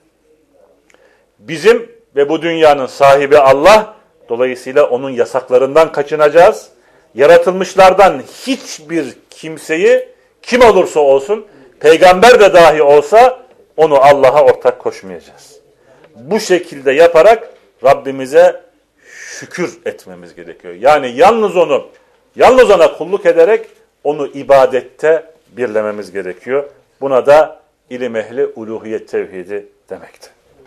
Bizim ve bu dünyanın sahibi Allah, dolayısıyla onun yasaklarından kaçınacağız. Yaratılmışlardan hiçbir kimseyi, kim olursa olsun, peygamber de dahi olsa, onu Allah'a ortak koşmayacağız. Bu şekilde yaparak Rabbimize şükür etmemiz gerekiyor. Yani yalnız ona kulluk ederek onu ibadette birlememiz gerekiyor. Buna da ilim ehli uluhiyet tevhidi demektir.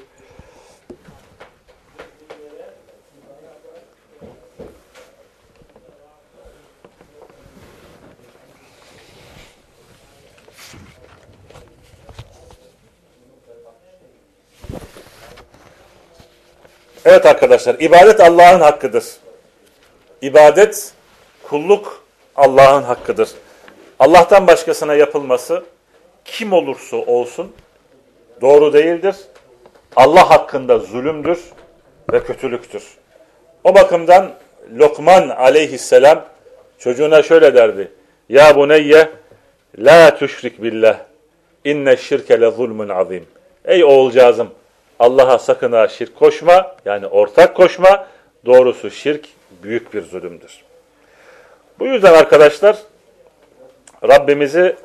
Evet arkadaşlar, ibadet Allah'ın hakkıdır. İbadet, kulluk Allah'ın hakkıdır. Allah'tan başkasına yapılması kim olursa olsun doğru değildir. Allah hakkında zulümdür ve kötülüktür. O bakımdan Lokman aleyhisselam çocuğuna şöyle derdi. Ya buneyye la tüşrik billah inne şirke le zulmun azim. Ey oğulcağızım, Allah'a sakın ha şirk koşma, yani ortak koşma. Doğrusu şirk büyük bir zulümdür. Bu yüzden arkadaşlar Rabbimizi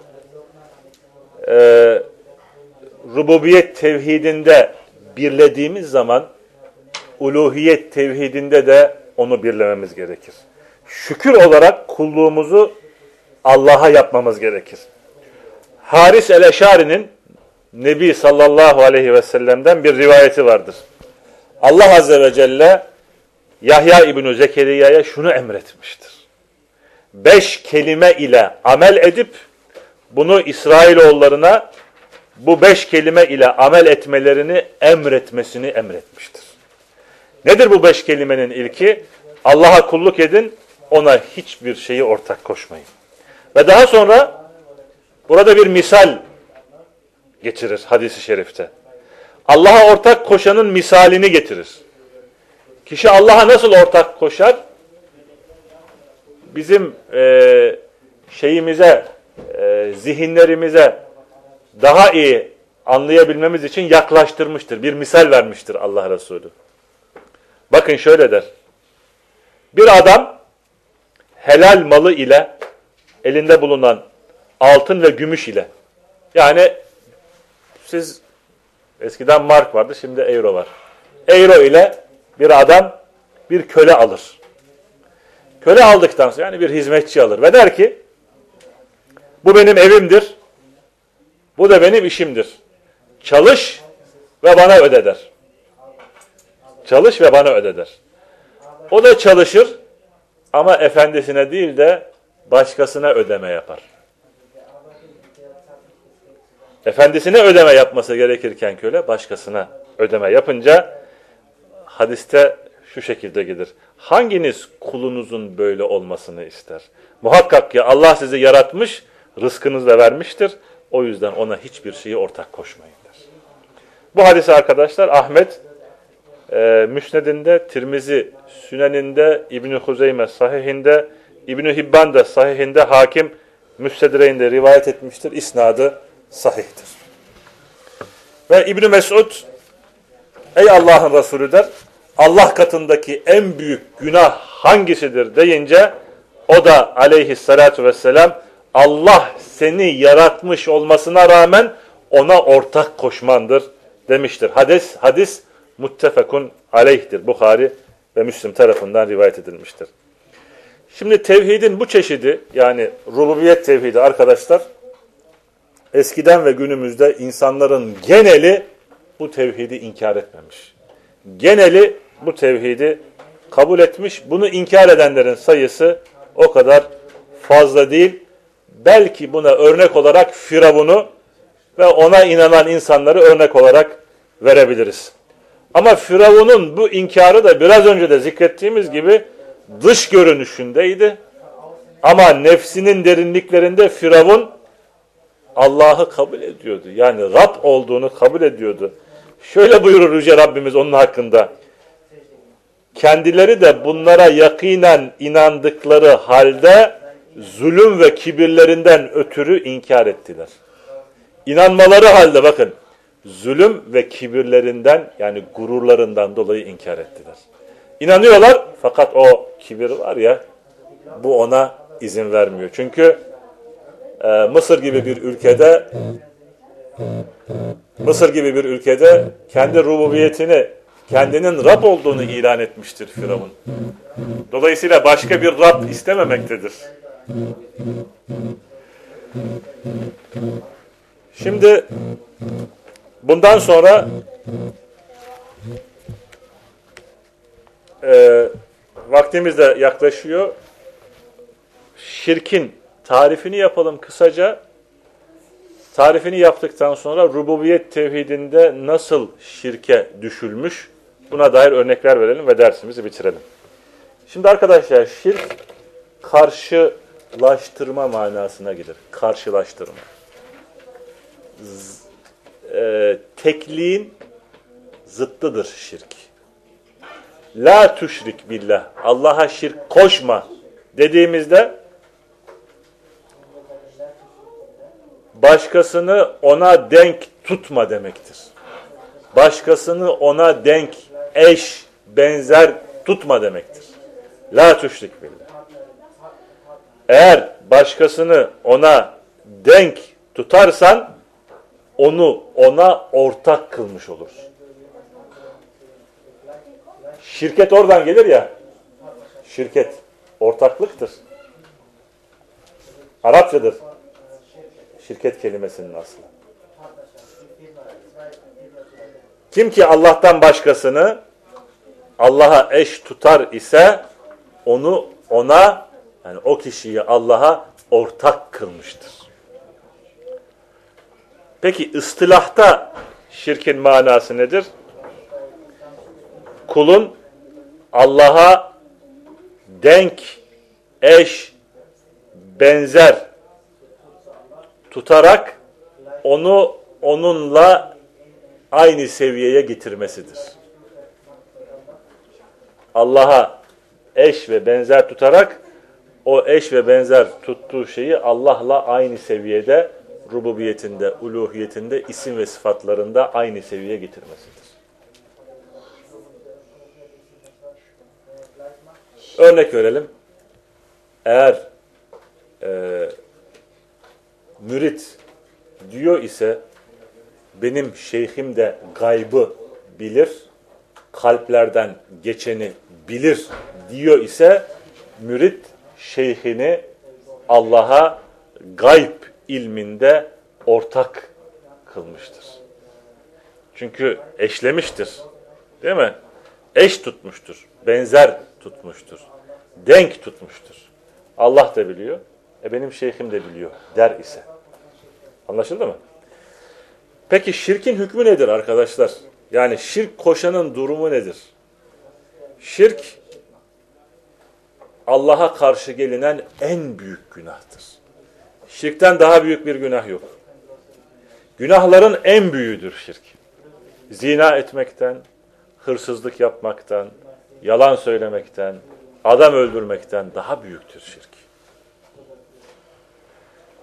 rububiyet tevhidinde birlediğimiz zaman uluhiyet tevhidinde de onu birlememiz gerekir. Şükür olarak kulluğumuzu Allah'a yapmamız gerekir. Haris el-Eşari'nin Nebi sallallahu aleyhi ve sellem'den bir rivayeti vardır. Allah azze ve celle Yahya İbn-i Zekeriya'ya şunu emretmiştir. 5 kelime ile amel edip bunu İsrailoğullarına bu 5 kelime ile amel etmelerini emretmesini emretmiştir. Nedir bu 5 kelimenin ilki? Allah'a kulluk edin, ona hiçbir şeyi ortak koşmayın. Ve daha sonra burada bir misal getirir hadis-i şerifte. Allah'a ortak koşanın misalini getirir. Kişi Allah'a nasıl ortak koşar? Bizim zihinlerimize daha iyi anlayabilmemiz için yaklaştırmıştır. Bir misal vermiştir Allah Resulü. Bakın şöyle der. Bir adam helal malı ile elinde bulunan altın ve gümüş ile, yani siz eskiden mark vardı, şimdi euro var. Euro ile bir adam bir köle alır. Köle aldıktan sonra yani bir hizmetçi alır ve der ki bu benim evimdir, bu da benim işimdir. Çalış ve bana öde der. Çalış ve bana öde der. O da çalışır ama efendisine değil de başkasına ödeme yapar. Efendisine ödeme yapması gerekirken köle başkasına ödeme yapınca hadiste şu şekilde gelir. Hanginiz kulunuzun böyle olmasını ister? Muhakkak ki Allah sizi yaratmış, rızkınızı da vermiştir. O yüzden ona hiçbir şeyi ortak koşmayın der. Bu hadisi arkadaşlar Ahmet Müsned'inde, Tirmizi Sünen'inde, İbn-i Huzeyme Sahih'inde, İbn-i Hibban da Sahih'inde, Hakim Müstedreyn'de rivayet etmiştir. İsnadı sahihtir. Ve İbn Mesud, ey Allah'ın Resulü der, Allah katındaki en büyük günah hangisidir deyince, o da aleyhissalatu vesselam, Allah seni yaratmış olmasına rağmen ona ortak koşmandır demiştir. Hadis muttefekun aleyhtir. Buhari ve Müslim tarafından rivayet edilmiştir. Şimdi tevhidin bu çeşidi, yani rububiyet tevhidi arkadaşlar, eskiden ve günümüzde insanların geneli bu tevhidi inkar etmemiş. Geneli bu tevhidi kabul etmiş. Bunu inkar edenlerin sayısı o kadar fazla değil. Belki buna örnek olarak Firavun'u ve ona inanan insanları örnek olarak verebiliriz. Ama Firavun'un bu inkarı da biraz önce de zikrettiğimiz gibi dış görünüşündeydi. Ama nefsinin derinliklerinde Firavun Allah'ı kabul ediyordu. Yani Rab olduğunu kabul ediyordu. Şöyle buyurur Yüce Rabbimiz onun hakkında. Kendileri de bunlara yakinen inandıkları halde zulüm ve kibirlerinden ötürü inkar ettiler. İnanmaları halde bakın, zulüm ve kibirlerinden, yani gururlarından dolayı inkar ettiler. İnanıyorlar fakat o kibir var ya, bu ona izin vermiyor. Çünkü Mısır gibi bir ülkede kendi rububiyetini, kendinin Rab olduğunu ilan etmiştir Firavun. Dolayısıyla başka bir Rab istememektedir. Şimdi bundan sonra vaktimiz de yaklaşıyor. Şirkin tarifini yapalım kısaca. Tarifini yaptıktan sonra rububiyet tevhidinde nasıl şirke düşülmüş, buna dair örnekler verelim ve dersimizi bitirelim. Şimdi arkadaşlar, şirk karşılaştırma manasına gelir. Karşılaştırma. Tekliğin zıttıdır şirk. La tüşrik billah. Allah'a şirk koşma dediğimizde başkasını ona denk tutma demektir. Başkasını ona denk, eş, benzer tutma demektir. La tüşrik billah. Eğer başkasını ona denk tutarsan onu ona ortak kılmış olursun. Şirket oradan gelir ya. Şirket ortaklıktır. Arapçadır. Şirket kelimesinin aslı. Kim ki Allah'tan başkasını Allah'a eş tutar ise onu ona, yani o kişiyi Allah'a ortak kılmıştır. Peki ıstılahta şirkin manası nedir? Kulun Allah'a denk, eş, benzer tutarak onu onunla aynı seviyeye getirmesidir. Allah'a eş ve benzer tutarak o eş ve benzer tuttuğu şeyi Allah'la aynı seviyede, rububiyetinde, uluhiyetinde, isim ve sıfatlarında aynı seviyeye getirmesidir. Örnek verelim. Eğer mürit diyor ise benim şeyhim de gaybı bilir, kalplerden geçeni bilir diyor ise mürit şeyhini Allah'a gayb ilminde ortak kılmıştır. Çünkü eşlemiştir. Değil mi? Eş tutmuştur. Benzer tutmuştur. Denk tutmuştur. Allah da biliyor. Benim şeyhim de biliyor der ise. Anlaşıldı mı? Peki şirkin hükmü nedir arkadaşlar? Yani şirk koşanın durumu nedir? Şirk Allah'a karşı gelinen en büyük günahtır. Şirkten daha büyük bir günah yok. Günahların en büyüğüdür şirk. Zina etmekten, hırsızlık yapmaktan, yalan söylemekten, adam öldürmekten daha büyüktür şirk.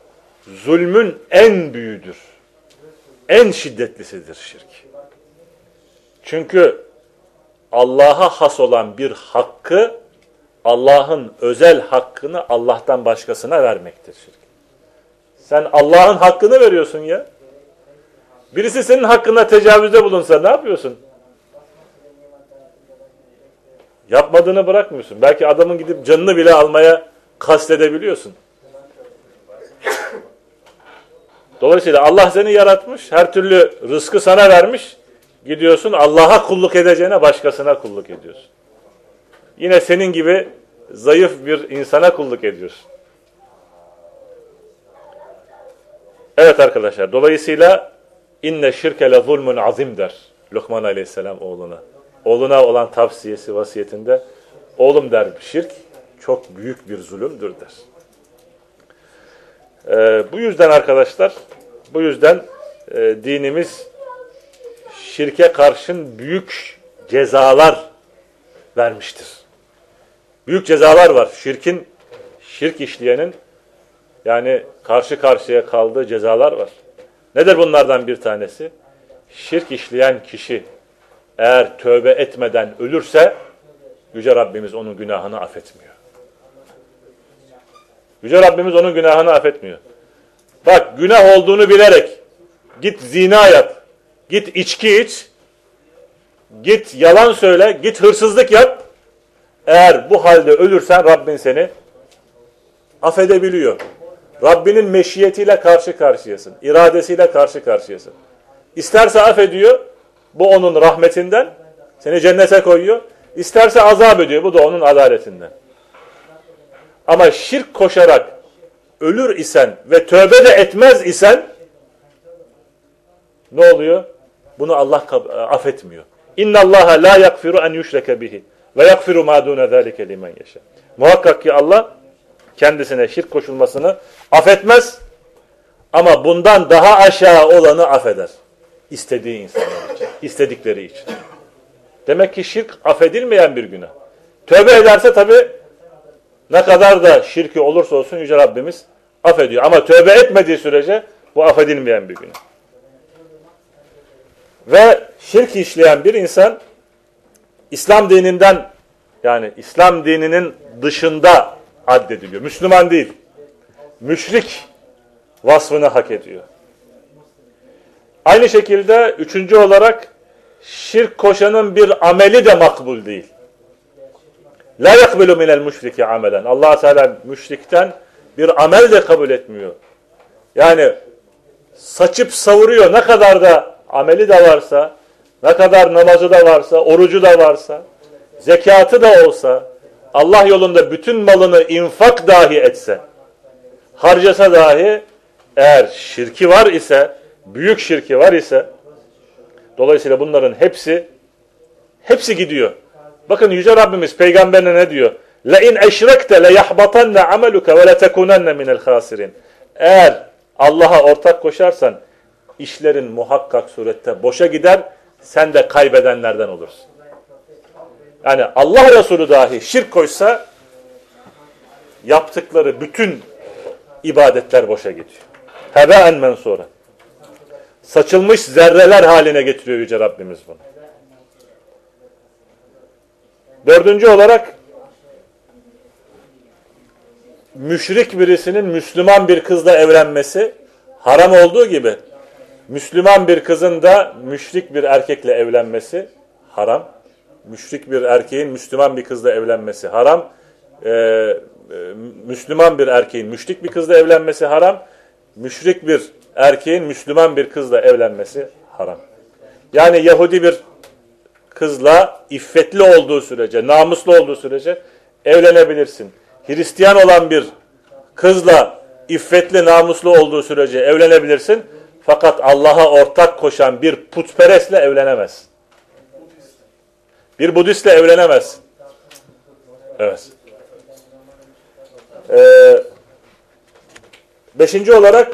zulmün en büyüğüdür. En şiddetlisidir şirk. Çünkü Allah'a has olan bir hakkı, Allah'ın özel hakkını Allah'tan başkasına vermektir şirk. Sen Allah'ın hakkını veriyorsun ya. Birisi senin hakkında tecavüzde bulunsa ne yapıyorsun? Yapmadığını bırakmıyorsun. Belki adamın gidip canını bile almaya kastedebiliyorsun. Dolayısıyla Allah seni yaratmış, her türlü rızkı sana vermiş. Gidiyorsun Allah'a kulluk edeceğine başkasına kulluk ediyorsun. Yine senin gibi zayıf bir insana kulluk ediyorsun. Evet arkadaşlar, dolayısıyla inne şirke le zulmun azim der Lokman Aleyhisselam oğluna. Oğluna olan tavsiyesi, vasiyetinde oğlum der, şirk çok büyük bir zulümdür der. Bu yüzden arkadaşlar, bu yüzden dinimiz şirke karşın büyük cezalar vermiştir. Büyük cezalar var. Şirk işleyenin yani karşı karşıya kaldığı cezalar var. Nedir bunlardan bir tanesi? Şirk işleyen kişi eğer tövbe etmeden ölürse Yüce Rabbimiz onun günahını affetmiyor. Yüce Rabbimiz onun günahını affetmiyor. Bak, günah olduğunu bilerek git zina yap, git içki iç, git yalan söyle, git hırsızlık yap. Eğer bu halde ölürsen Rabbin seni affedebiliyor. Rabbinin meşiyetiyle karşı karşıyasın, iradesiyle karşı karşıyasın. İsterse affediyor, bu onun rahmetinden, seni cennete koyuyor. İsterse azap ediyor, bu da onun adaletinden. Ama şirk koşarak ölür isen ve tövbe de etmez isen ne oluyor? Bunu Allah affetmiyor. İnna Allaha la yaghfiru en yushraka bihi ve yaghfiru ma dun zalika limen yasha. Muhakkak ki Allah kendisine şirk koşulmasını affetmez ama bundan daha aşağı olanı affeder. İstediği insanlar için, istedikleri için. Demek ki şirk affedilmeyen bir günah. Tövbe ederse tabii ne kadar da şirki olursa olsun Yüce Rabbimiz affediyor. Ama tövbe etmediği sürece bu affedilmeyen bir günah. Ve şirk işleyen bir insan İslam dininden, yani İslam dininin dışında addediliyor. Müslüman değil. Müşrik vasfını hak ediyor. Aynı şekilde üçüncü olarak şirk koşanın bir ameli de makbul değil. La yakbelu minel müşriki amelen. Allah Teala müşrikten bir amel de kabul etmiyor. Yani saçıp savuruyor, ne kadar da ameli de varsa, ne kadar namazı da varsa, orucu da varsa, zekatı da olsa, Allah yolunda bütün malını infak dahi etse, harcasa dahi, eğer şirki var ise, büyük şirki var ise, dolayısıyla bunların hepsi gidiyor. Bakın Yüce Rabbimiz peygamberine ne diyor? لَاِنْ اَشْرَكْتَ لَيَحْبَطَنَّ عَمَلُكَ وَلَتَكُنَنَّ مِنَ الْخَاسِرِينَ. Eğer Allah'a ortak koşarsan, işlerin muhakkak surette boşa gider, sen de kaybedenlerden olursun. Yani Allah Resulü dahi şirk koşsa, yaptıkları bütün ibadetler boşa gidiyor. Hebâen mensûra. Saçılmış zerreler haline getiriyor Yüce Rabbimiz bunu. Dördüncü olarak, müşrik birisinin Müslüman bir kızla evlenmesi haram olduğu gibi, Müslüman bir kızın da müşrik bir erkekle evlenmesi haram. Müşrik bir erkeğin Müslüman bir kızla evlenmesi haram. Müslüman bir erkeğin müşrik bir kızla evlenmesi haram. Müşrik bir erkeğin Müslüman bir kızla evlenmesi haram. Yani Yahudi bir kızla iffetli olduğu sürece, namuslu olduğu sürece evlenebilirsin. Hristiyan olan bir kızla iffetli, namuslu olduğu sürece evlenebilirsin. Fakat Allah'a ortak koşan bir putperestle evlenemez. Bir Budistle evlenemez. Evet. Beşinci olarak,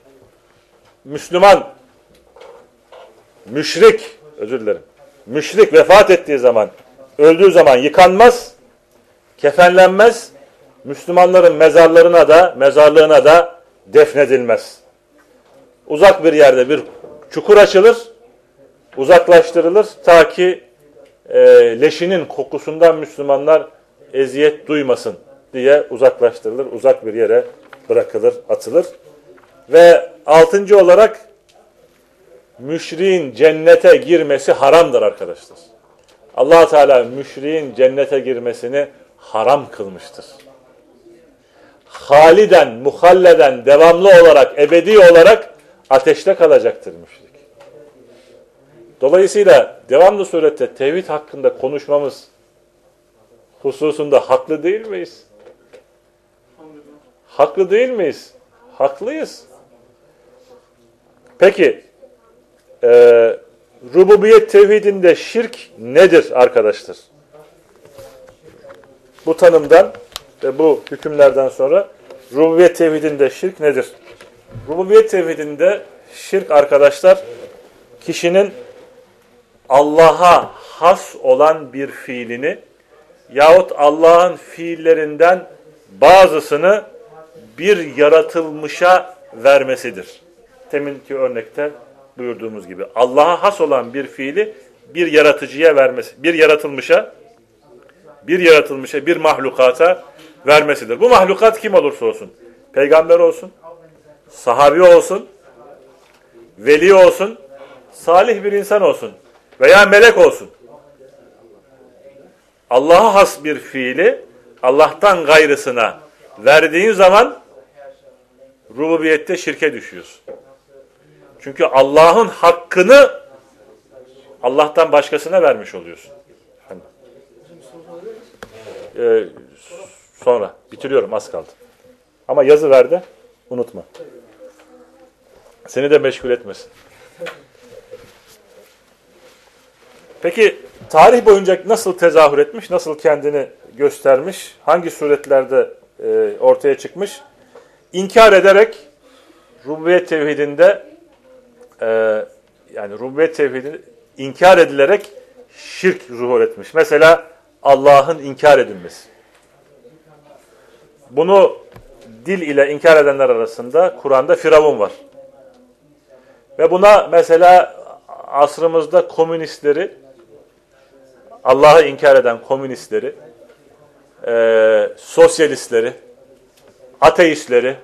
müşrik vefat ettiği zaman, öldüğü zaman yıkanmaz, kefenlenmez, Müslümanların mezarlığına da defnedilmez. Uzak bir yerde bir çukur açılır, uzaklaştırılır ta ki leşinin kokusundan Müslümanlar eziyet duymasın diye uzaklaştırılır, uzak bir yere bırakılır, atılır. Ve 6. olarak müşriğin cennete girmesi haramdır arkadaşlar. Allah Teala müşriğin cennete girmesini haram kılmıştır. Haliden, muhalleden, devamlı olarak, ebedi olarak ateşte kalacaktır müşrik. Dolayısıyla devamlı surette tevhid hakkında konuşmamız hususunda haklı değil miyiz? Haklı değil miyiz? Haklıyız. Peki, rububiyet tevhidinde şirk nedir arkadaşlar? Bu tanımdan ve bu hükümlerden sonra rububiyet tevhidinde şirk nedir? Rububiyet tevhidinde şirk arkadaşlar, kişinin Allah'a has olan bir fiilini yahut Allah'ın fiillerinden bazısını bir yaratılmışa vermesidir. Teminki örnekte buyurduğumuz gibi Allah'a has olan bir fiili bir yaratıcıya vermesi, bir yaratılmışa, bir mahlukata vermesidir. Bu mahlukat kim olursa olsun, peygamber olsun, sahabi olsun, veli olsun, salih bir insan olsun veya melek olsun. Allah'a has bir fiili Allah'tan gayrısına verdiğin zaman rububiyette şirke düşüyorsun. Çünkü Allah'ın hakkını Allah'tan başkasına vermiş oluyorsun. Sonra bitiriyorum, az kaldı. Ama yazı ver de unutma. Seni de meşgul etmesin. Peki tarih boyunca nasıl tezahür etmiş, nasıl kendini göstermiş, hangi suretlerde ortaya çıkmış? İnkar ederek rububiyet tevhidinde yani rububiyet tevhidini inkar edilerek şirk zuhur etmiş. Mesela Allah'ın inkar edilmesi. Bunu dil ile inkar edenler arasında Kur'an'da Firavun var. Ve buna mesela asrımızda komünistleri, Allah'ı inkar eden komünistleri, sosyalistleri, ateistleri,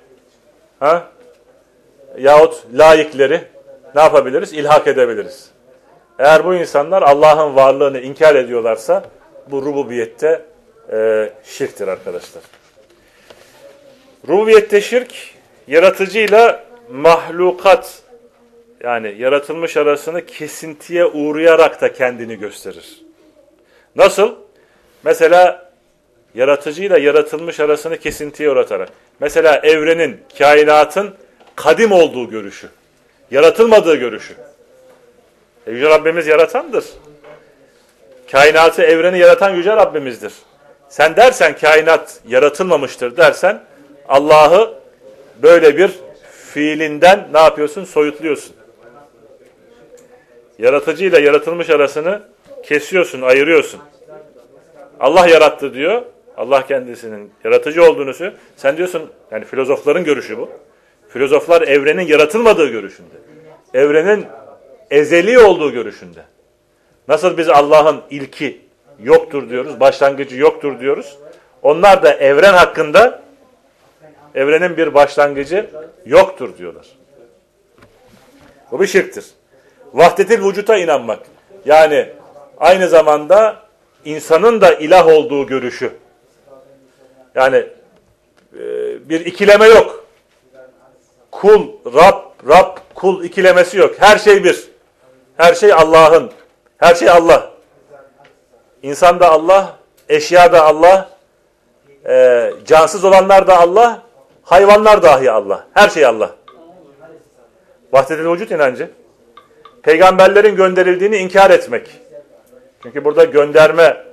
yahut laikleri ne yapabiliriz? İlhak edebiliriz. Eğer bu insanlar Allah'ın varlığını inkar ediyorlarsa bu rububiyette şirktir arkadaşlar. Rububiyette şirk, yaratıcıyla mahlukat, yani yaratılmış arasını kesintiye uğrayarak da kendini gösterir. Nasıl? Mesela yaratıcıyla yaratılmış arasını kesintiye uğratarak. Mesela evrenin, kainatın kadim olduğu görüşü. Yaratılmadığı görüşü. Yüce Rabbimiz yaratandır. Kainatı, evreni yaratan Yüce Rabbimizdir. Sen dersen kainat yaratılmamıştır dersen Allah'ı böyle bir fiilinden ne yapıyorsun? Soyutluyorsun. Yaratıcıyla yaratılmış arasını kesiyorsun, ayırıyorsun. Allah yarattı diyor. Allah kendisinin yaratıcı olduğunu söylüyor. Sen diyorsun, yani filozofların görüşü bu. Filozoflar evrenin yaratılmadığı görüşünde. Evrenin ezeli olduğu görüşünde. Nasıl biz Allah'ın ilki yoktur diyoruz, başlangıcı yoktur diyoruz. Onlar da evren hakkında evrenin bir başlangıcı yoktur diyorlar. Bu bir şirktir. Vahdetil vücuta inanmak. Yani aynı zamanda insanın da ilah olduğu görüşü. Yani bir ikileme yok. Kul, Rab, kul ikilemesi yok. Her şey bir. Her şey Allah'ın. Her şey Allah. İnsan da Allah, eşya da Allah, cansız olanlar da Allah, hayvanlar dahi Allah. Her şey Allah. Vahdetil vücut inancı. Peygamberlerin gönderildiğini inkar etmek. Çünkü burada gönderme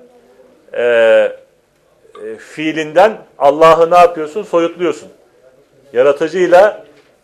fiilinden Allah'ı ne yapıyorsun? Soyutluyorsun. Yaratıcıyla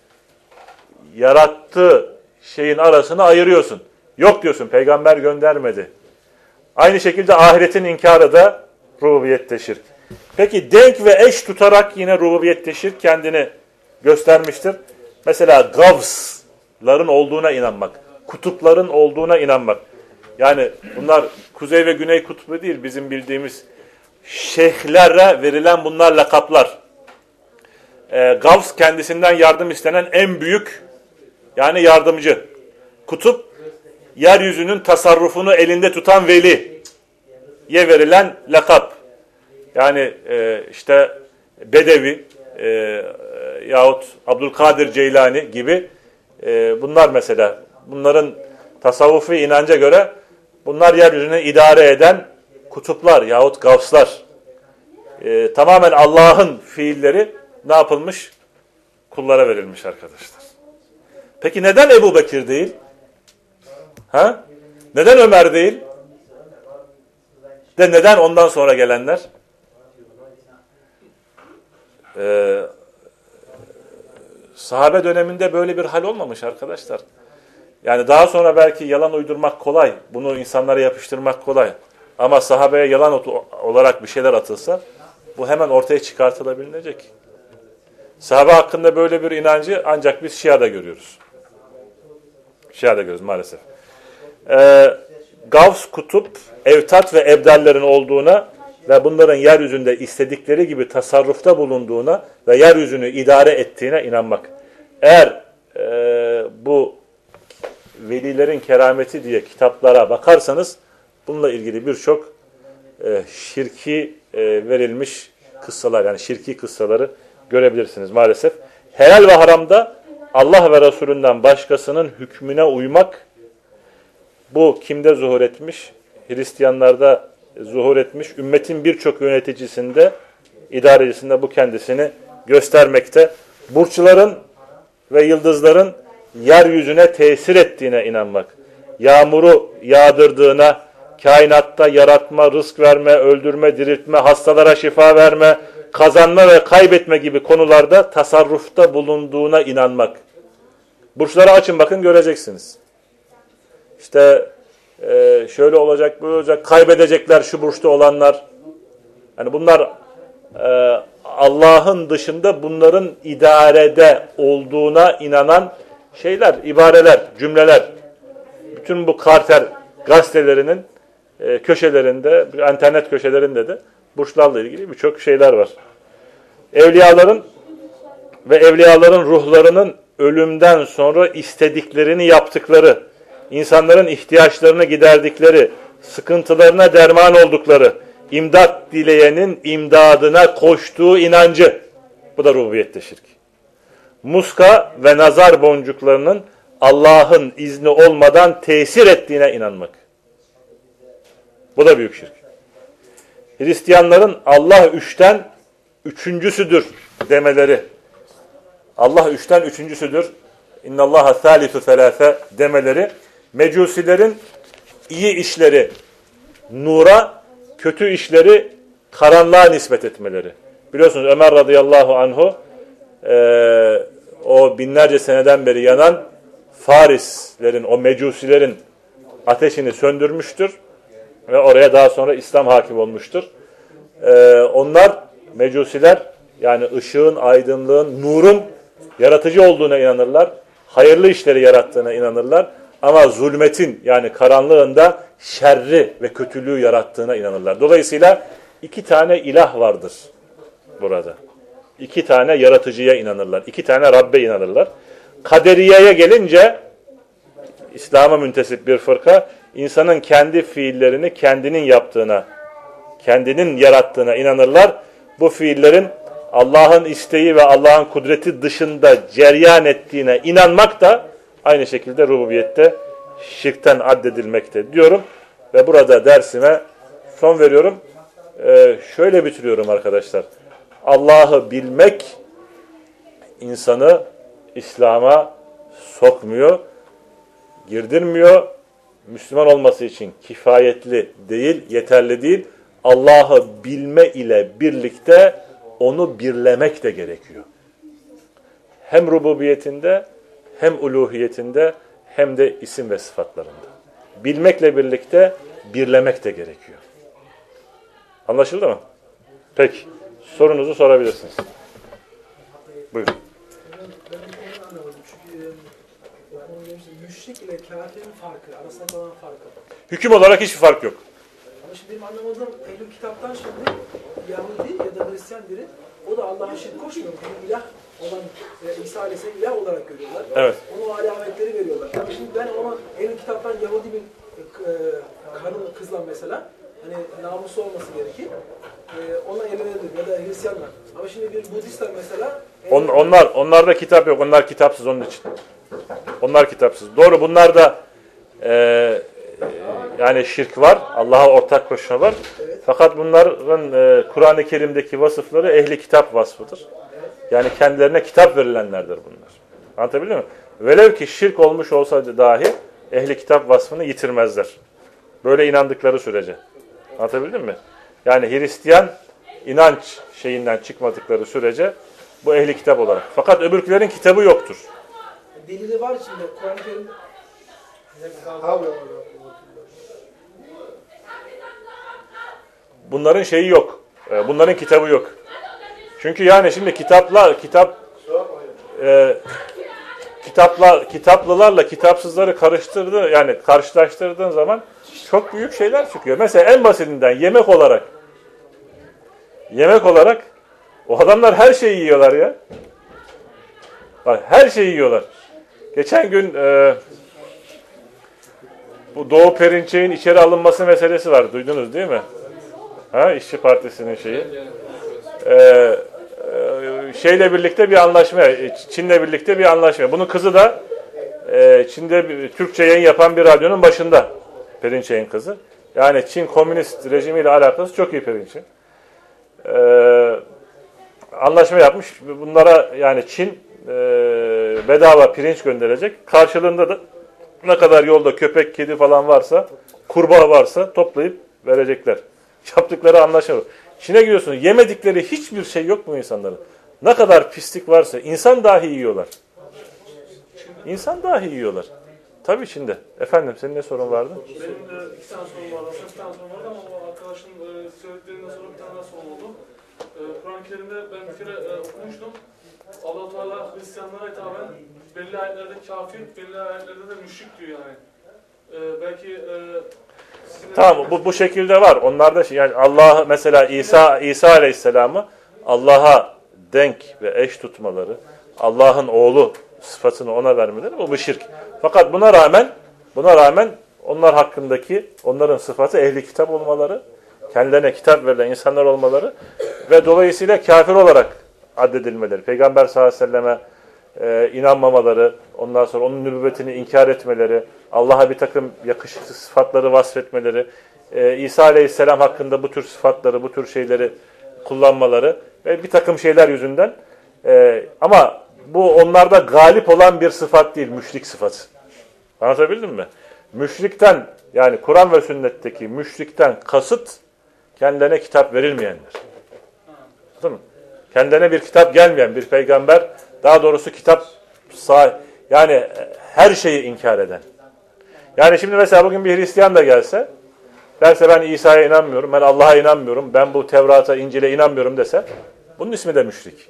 yarattığı şeyin arasını ayırıyorsun. Yok diyorsun, peygamber göndermedi. Aynı şekilde ahiretin inkarı da rububiyette şirk. Peki denk ve eş tutarak yine rububiyette şirk kendini göstermiştir. Mesela gavsların olduğuna inanmak, kutupların olduğuna inanmak. Yani bunlar kuzey ve güney kutbu değil, bizim bildiğimiz şeyhlere verilen bunlar lakaplar. Gavs kendisinden yardım istenen en büyük, yani yardımcı. Kutup, yeryüzünün tasarrufunu elinde tutan veliye verilen lakap. Yani işte Bedevi yahut Abdülkadir Ceylani gibi bunlar mesela. Bunların tasavvufi inanca göre bunlar yeryüzünü idare eden kutuplar yahut gavslar. Tamamen Allah'ın fiilleri ne yapılmış? Kullara verilmiş arkadaşlar. Peki neden Ebu Bekir değil? Ha? Neden Ömer değil? De neden ondan sonra gelenler? Sahabe döneminde böyle bir hal olmamış arkadaşlar. Yani daha sonra belki yalan uydurmak kolay. Bunu insanlara yapıştırmak kolay. Ama sahabeye yalan olarak bir şeyler atılsa bu hemen ortaya çıkartılabilecek. Sahabe hakkında böyle bir inancı ancak biz Şia'da görüyoruz. Şia'da görüyoruz maalesef. Gavs, kutup, evtat ve ebdallerin olduğuna ve bunların yeryüzünde istedikleri gibi tasarrufta bulunduğuna ve yeryüzünü idare ettiğine inanmak. Eğer bu velilerin kerameti diye kitaplara bakarsanız bununla ilgili birçok şirki verilmiş kıssalar, yani şirki kıssaları görebilirsiniz maalesef. Helal ve haramda Allah ve Resulünden başkasının hükmüne uymak, bu kimde zuhur etmiş? Hristiyanlarda zuhur etmiş. Ümmetin birçok yöneticisinde, idarecisinde bu kendisini göstermekte. Burçların ve yıldızların yeryüzüne tesir ettiğine inanmak. Yağmuru yağdırdığına, kainatta yaratma, rızk verme, öldürme, diriltme, hastalara şifa verme, kazanma ve kaybetme gibi konularda tasarrufta bulunduğuna inanmak. Burçları açın bakın göreceksiniz. İşte şöyle olacak, böyle olacak, kaybedecekler şu burçta olanlar. Yani bunlar Allah'ın dışında bunların idarede olduğuna inanan şeyler, ibareler, cümleler. Bütün bu Carter gazetelerinin köşelerinde, internet köşelerinde de burçlarla ilgili birçok şeyler var. Evliyaların ve evliyaların ruhlarının ölümden sonra istediklerini yaptıkları, insanların ihtiyaçlarını giderdikleri, sıkıntılarına derman oldukları, imdat dileyenin imdadına koştuğu inancı. Bu da rububiyette şirk. Muska ve nazar boncuklarının Allah'ın izni olmadan tesir ettiğine inanmak. Bu da büyük şirk. Hristiyanların Allah üçten üçüncüsüdür demeleri. Allah üçten üçüncüsüdür. İnnallaha thalithu thelâfe demeleri. Mecusilerin iyi işleri nura, kötü işleri karanlığa nispet etmeleri. Biliyorsunuz Ömer radıyallahu anhu o binlerce seneden beri yanan Farislerin, o mecusilerin ateşini söndürmüştür ve oraya daha sonra İslam hakim olmuştur. Onlar, mecusiler, yani ışığın, aydınlığın, nurun yaratıcı olduğuna inanırlar. Hayırlı işleri yarattığına inanırlar. Ama zulmetin, yani karanlığın da şerri ve kötülüğü yarattığına inanırlar. Dolayısıyla iki tane ilah vardır burada. İki tane yaratıcıya inanırlar. İki tane Rabbe inanırlar. Kaderiyeye gelince, İslam'a müntesip bir fırka, insanın kendi fiillerini kendinin yaptığına, kendinin yarattığına inanırlar. Bu fiillerin Allah'ın isteği ve Allah'ın kudreti dışında ceryan ettiğine inanmak da aynı şekilde rububiyette şirkten addedilmekte diyorum. Ve burada dersime son veriyorum. Şöyle bitiriyorum arkadaşlar. Allah'ı bilmek insanı İslam'a sokmuyor, girdirmiyor. Müslüman olması için kifayetli değil, yeterli değil. Allah'ı bilme ile birlikte onu birlemek de gerekiyor. Hem rububiyetinde, hem uluhiyetinde, hem de isim ve sıfatlarında. Bilmekle birlikte birlemek de gerekiyor. Anlaşıldı mı? Peki. Sorunuzu sorabilirsiniz. Buyurun. müşrik ile kafirin farkı, arasında olan farkı. Hüküm olarak hiçbir fark yok. Ama şimdi benim anlamadığım ehl-i kitaptan şimdi Yahudi ya da Hristiyan biri, o da Allah'a şirk koşmuyor. Bir ilah olan İsa Aleyhisselam ilah olarak görüyorlar. Evet. Ona alametleri veriyorlar. Ama şimdi ben ona ehl-i kitaptan Yahudi bir kadın kızla mesela, hani namuslu olması gerekir. Ona evlenebilir ya da Hristiyanlar. Ama şimdi bir Budistler mesela... Onlarda kitap yok. Onlar kitapsız onun için. Onlar kitapsız. Doğru, bunlarda yani şirk var. Allah'a ortak koşma var. Evet. Fakat bunların Kur'an-ı Kerim'deki vasıfları ehli kitap vasfıdır. Yani kendilerine kitap verilenlerdir bunlar. Anlatabildim mi? Velev ki şirk olmuş olsaydı dahi ehli kitap vasfını yitirmezler. Böyle inandıkları sürece. Anlatabildim mi? Yani Hristiyan inanç şeyinden çıkmadıkları sürece bu ehli kitap olarak. Fakat öbürkülerin kitabı yoktur. Delili var şimdi. Kur'an-ı Kerim... Bunların şeyi yok. Bunların kitabı yok. Çünkü yani şimdi kitaplılarla kitapsızları karşılaştırdığın zaman çok büyük şeyler çıkıyor. Mesela en basitinden yemek olarak o adamlar her şeyi yiyorlar ya. Bak, her şeyi yiyorlar. Geçen gün bu Doğu Perinçek'in içeri alınması meselesi var. Duydunuz değil mi? Ha, İşçi Partisi'nin şeyi. Şeyle birlikte bir anlaşma, Çin'le birlikte bir anlaşma. Bunun kızı da Çin'de Türkçe yayın yapan bir radyonun başında. Perinçek'in kızı. Yani Çin komünist rejimiyle alakası çok iyi Perinçek. Anlaşma yapmış. Bunlara yani Çin bedava pirinç gönderecek. Karşılığında da ne kadar yolda köpek, kedi falan varsa, kurbağa varsa toplayıp verecekler. Yaptıkları anlaşma. Çin'e gidiyorsunuz. Yemedikleri hiçbir şey yok mu insanların? Ne kadar pislik varsa insan dahi yiyorlar. İnsan dahi yiyorlar. Tabii Çin'de. Efendim senin ne sorun vardı? Benim de 2 tane sorum vardı. Aslında 2 tane sorum vardı ama o arkadaşın söylediklerinden sonra bir tane daha sorum oldu. Kur'an-ı Kerim'de ben bir kere okumuştum. Allah-u Teala Hristiyanlara hitaben belli ayetlerde kafir, belli ayetlerde de müşrik diyor yani. Belki tamam, bu şekilde var. Onlarda yani Allah mesela İsa Aleyhisselam'ı Allah'a denk ve eş tutmaları, Allah'ın oğlu sıfatını ona vermeleri bu şirk. Fakat buna rağmen onlar hakkındaki onların sıfatı ehli kitap olmaları, kendilerine kitap verilen insanlar olmaları ve dolayısıyla kafir olarak addedilmeleri, Peygamber sallallahu aleyhi ve selleme inanmamaları, ondan sonra onun nübüvvetini inkar etmeleri, Allah'a bir takım yakışıksız sıfatları vasfetmeleri, İsa Aleyhisselam hakkında bu tür sıfatları, bu tür şeyleri kullanmaları ve bir takım şeyler yüzünden ama bu onlarda galip olan bir sıfat değil, müşrik sıfatı. Anlatabildim mi? Müşrikten yani Kur'an ve sünnetteki müşrikten kasıt kendilerine kitap verilmeyenler. Değil mi? Kendilerine bir kitap gelmeyen bir peygamber, daha doğrusu kitap sahibi, yani her şeyi inkar eden. Yani şimdi mesela bugün bir Hristiyan da gelse, derse ben İsa'ya inanmıyorum, ben Allah'a inanmıyorum, ben bu Tevrat'a, İncil'e inanmıyorum dese, bunun ismi de müşrik.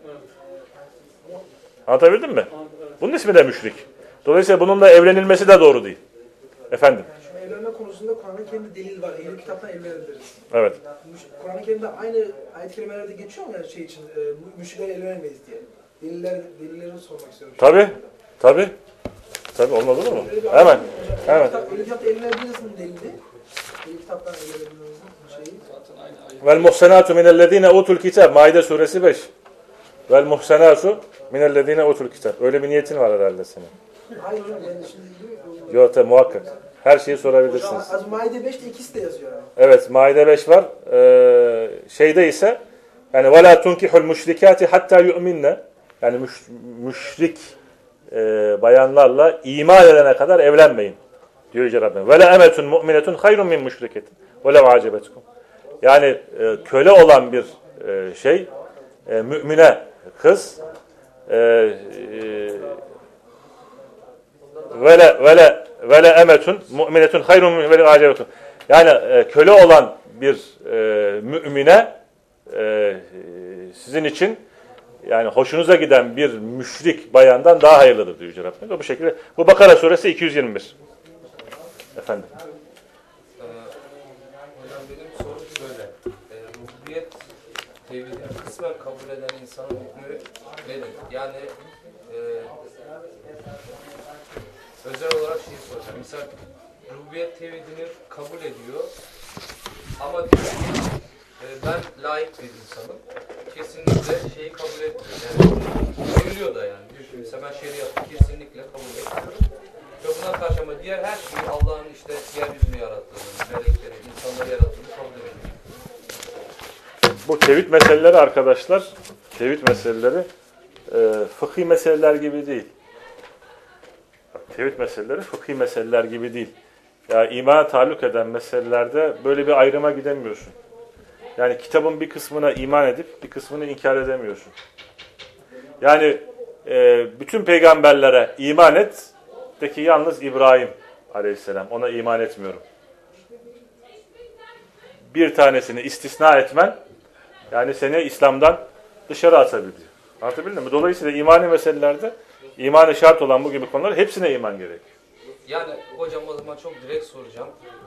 Anlatabildim mi? Bunun ismi de müşrik. Dolayısıyla bununla evlenilmesi de doğru değil. Efendim? Şimdi evlenme konusunda Kur'an'ın kendi delil var. Ehl-i kitaptan evlenebiliriz. Evet. Kur'an-ı Kerim'de aynı ayet-i kerimelerde geçiyor mu yani şey için? Müşriklerle evlenemeyiz diye. Delillerini sormak istiyorum. Tabii. Olmaz olur mu? Hemen. Ehl-i kitapta evlenebiliriz mi delili? Ehl-i kitaptan evlenebiliriz şeyi. Vel muhsenatu minellezine utul kitab. Maide suresi 5. Vel muhsenatu minellezine utul kitab. Öyle bir niyetin var herhalde senin. Hayır hocam yani şimdi... Yok tabi muhakkak. Her şeyi sorabilirsiniz. Hocam Maide 5'te ikisi de yazıyor yani. Evet, Maide 5 var. Şeyde ise yani وَلَا تُنْكِحُ الْمُشْرِكَاتِ حَتَّى يُؤْمِنَّ yani müşrik bayanlarla iman edene kadar evlenmeyin diyor Yüce Rabbim. وَلَا اَمَةٌ مُؤْمِنَةٌ خَيْرٌ مِنْ مُشْرِكَةٍ وَلَوْ عَجَبَتْكُمْ yani köle olan bir mümine kız vele emetun mu'minetun hayrun min veli acebetun. Yani köle olan bir mümine sizin için yani hoşunuza giden bir müşrik bayandan daha hayırlıdır diyor Yüce Rabbimiz. Bu şekilde. Bu Bakara suresi 221. Efendim. Hocam benim sorum şöyle. Rububiyet tevhidini kısmen kabul eden insanın hükmü nedir? Yani özel olarak şeyi soracağım. Mesela rububiyet tevhidini kabul ediyor ama diyor ki ben layık bir insanım. Kesinlikle şeyi kabul etmiyor. Yani söylüyor da yani. Diyor ki mesela ben şeriatı kesinlikle kabul etmiyorum. Ve buna karşı ama diğer her şeyi Allah'ın işte yeryüzünü yarattığını, melekleri, insanları yarattığını kabul ediyor. Bu tevhid meseleleri arkadaşlar, tevhid meseleleri fıkhi meseleler gibi değil. Tevhid meseleleri fıkhi meseleler gibi değil. Ya imana taalluk eden meselelerde böyle bir ayrıma gidemiyorsun. Yani kitabın bir kısmına iman edip bir kısmını inkar edemiyorsun. Yani bütün peygamberlere iman et, de ki yalnız İbrahim aleyhisselam, ona iman etmiyorum. Bir tanesini istisna etmen, yani seni İslam'dan dışarı atabiliyor. Anlatabildim mi? Dolayısıyla imani meselelerde, imanı şart olan bu gibi konular hepsine iman gerekiyor. Yani hocam o zaman çok direkt soracağım.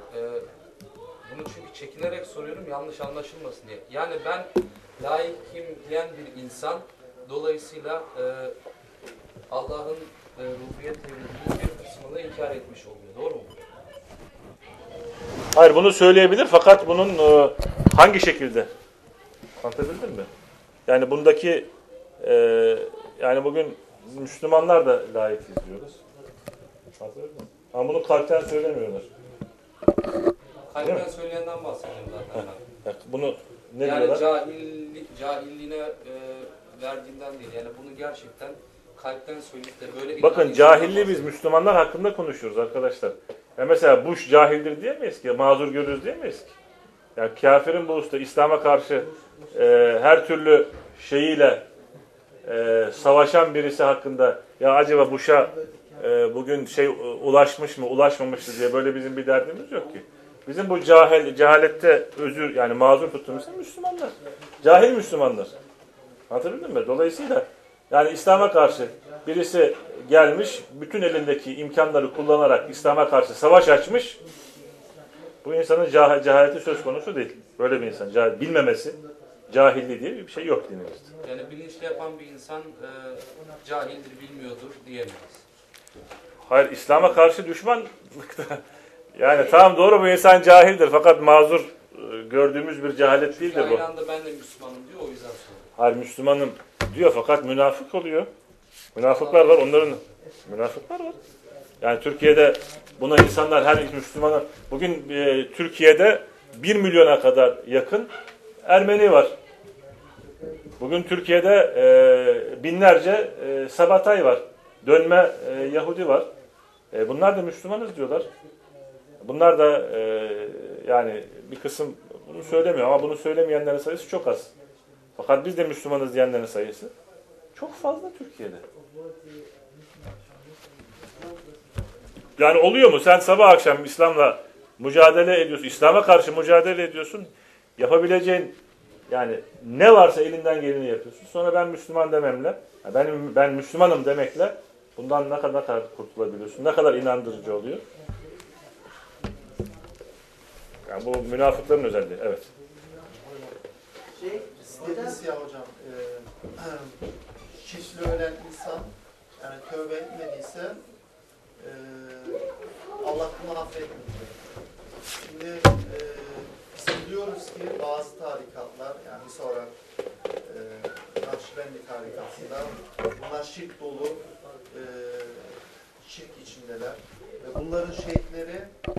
Bunu çünkü çekinerek soruyorum, yanlış anlaşılmasın diye. Yani ben layıkım diyen bir insan, dolayısıyla Allah'ın rububiyet tevhidinin bir kısmını inkar etmiş oluyor. Doğru mu? Hayır, bunu söyleyebilir fakat bunun hangi şekilde? Anlatabildim mi? Yani bundaki yani bugün Müslümanlar da layık izliyoruz. Anlatabildim mi? Ama bunu kalpten söylemiyorlar. Kalpten söyleyenden bahsediyorum zaten ben. Bunu ne yani diyorlar? cahilliğine verdiğinden değil. Yani bunu gerçekten kalpten söyleyip de böyle... Bakın cahilliği biz Müslümanlar hakkında konuşuyoruz arkadaşlar. Ya mesela Bush cahildir diyemeyiz ki, mazur görürüz diyemeyiz ki. Yani kafirin bu usta İslam'a karşı her türlü şeyiyle savaşan birisi hakkında ya acaba Bush'a bugün ulaşmış mı, ulaşmamıştı diye böyle bizim bir derdimiz yok ki. Bizim bu cehalette özür yani mazur tuttuğumuz Müslümanlar. Cahil Müslümanlar. Anlatabildim mi? Dolayısıyla yani İslam'a karşı birisi gelmiş, bütün elindeki imkanları kullanarak İslam'a karşı savaş açmış. Bu insanın cehaleti söz konusu değil. Böyle bir insan bilmemesi, cahilliği diye bir şey yok dinimizde. Yani bilinçli yapan bir insan cahildir, bilmiyordur diyemeyiz. Hayır, İslam'a karşı düşmanlıkta. Yani tamam doğru, bu insan cahildir fakat mazur gördüğümüz bir cehalet değildir bu. Aynı anda ben de Müslümanım diyor, o yüzden soruyorum. Hayır, Müslümanım diyor fakat münafık oluyor. Münafıklar var, onların münafıklar var. Yani Türkiye'de buna insanlar her Müslümanın bugün Türkiye'de 1 milyona kadar yakın Ermeni var. Bugün Türkiye'de binlerce Sabatay var. Dönme Yahudi var. Bunlar da Müslümanız diyorlar. Bunlar da yani bir kısım bunu söylemiyor ama bunu söylemeyenlerin sayısı çok az. Fakat biz de Müslümanız diyenlerin sayısı çok fazla Türkiye'de. Yani oluyor mu? Sen sabah akşam İslam'la mücadele ediyorsun. İslam'a karşı mücadele ediyorsun. Yapabileceğin yani ne varsa elinden geleni yapıyorsun. Sonra ben Müslüman dememle, ben Müslümanım demekle bundan ne kadar kurtulabiliyorsun? Ne kadar inandırıcı oluyor? Yani bu münafıkların özelliği. Evet. Dediniz ya hocam, şirkle ölen insan yani tövbe etmediyse Allah bunu affetmeyecek. Şimdi biz biliyoruz ki bazı tarikatlar yani sonra Nakşibendi tarikatında bunlar şirk dolu şirk içindeler ve bunların şeyhleri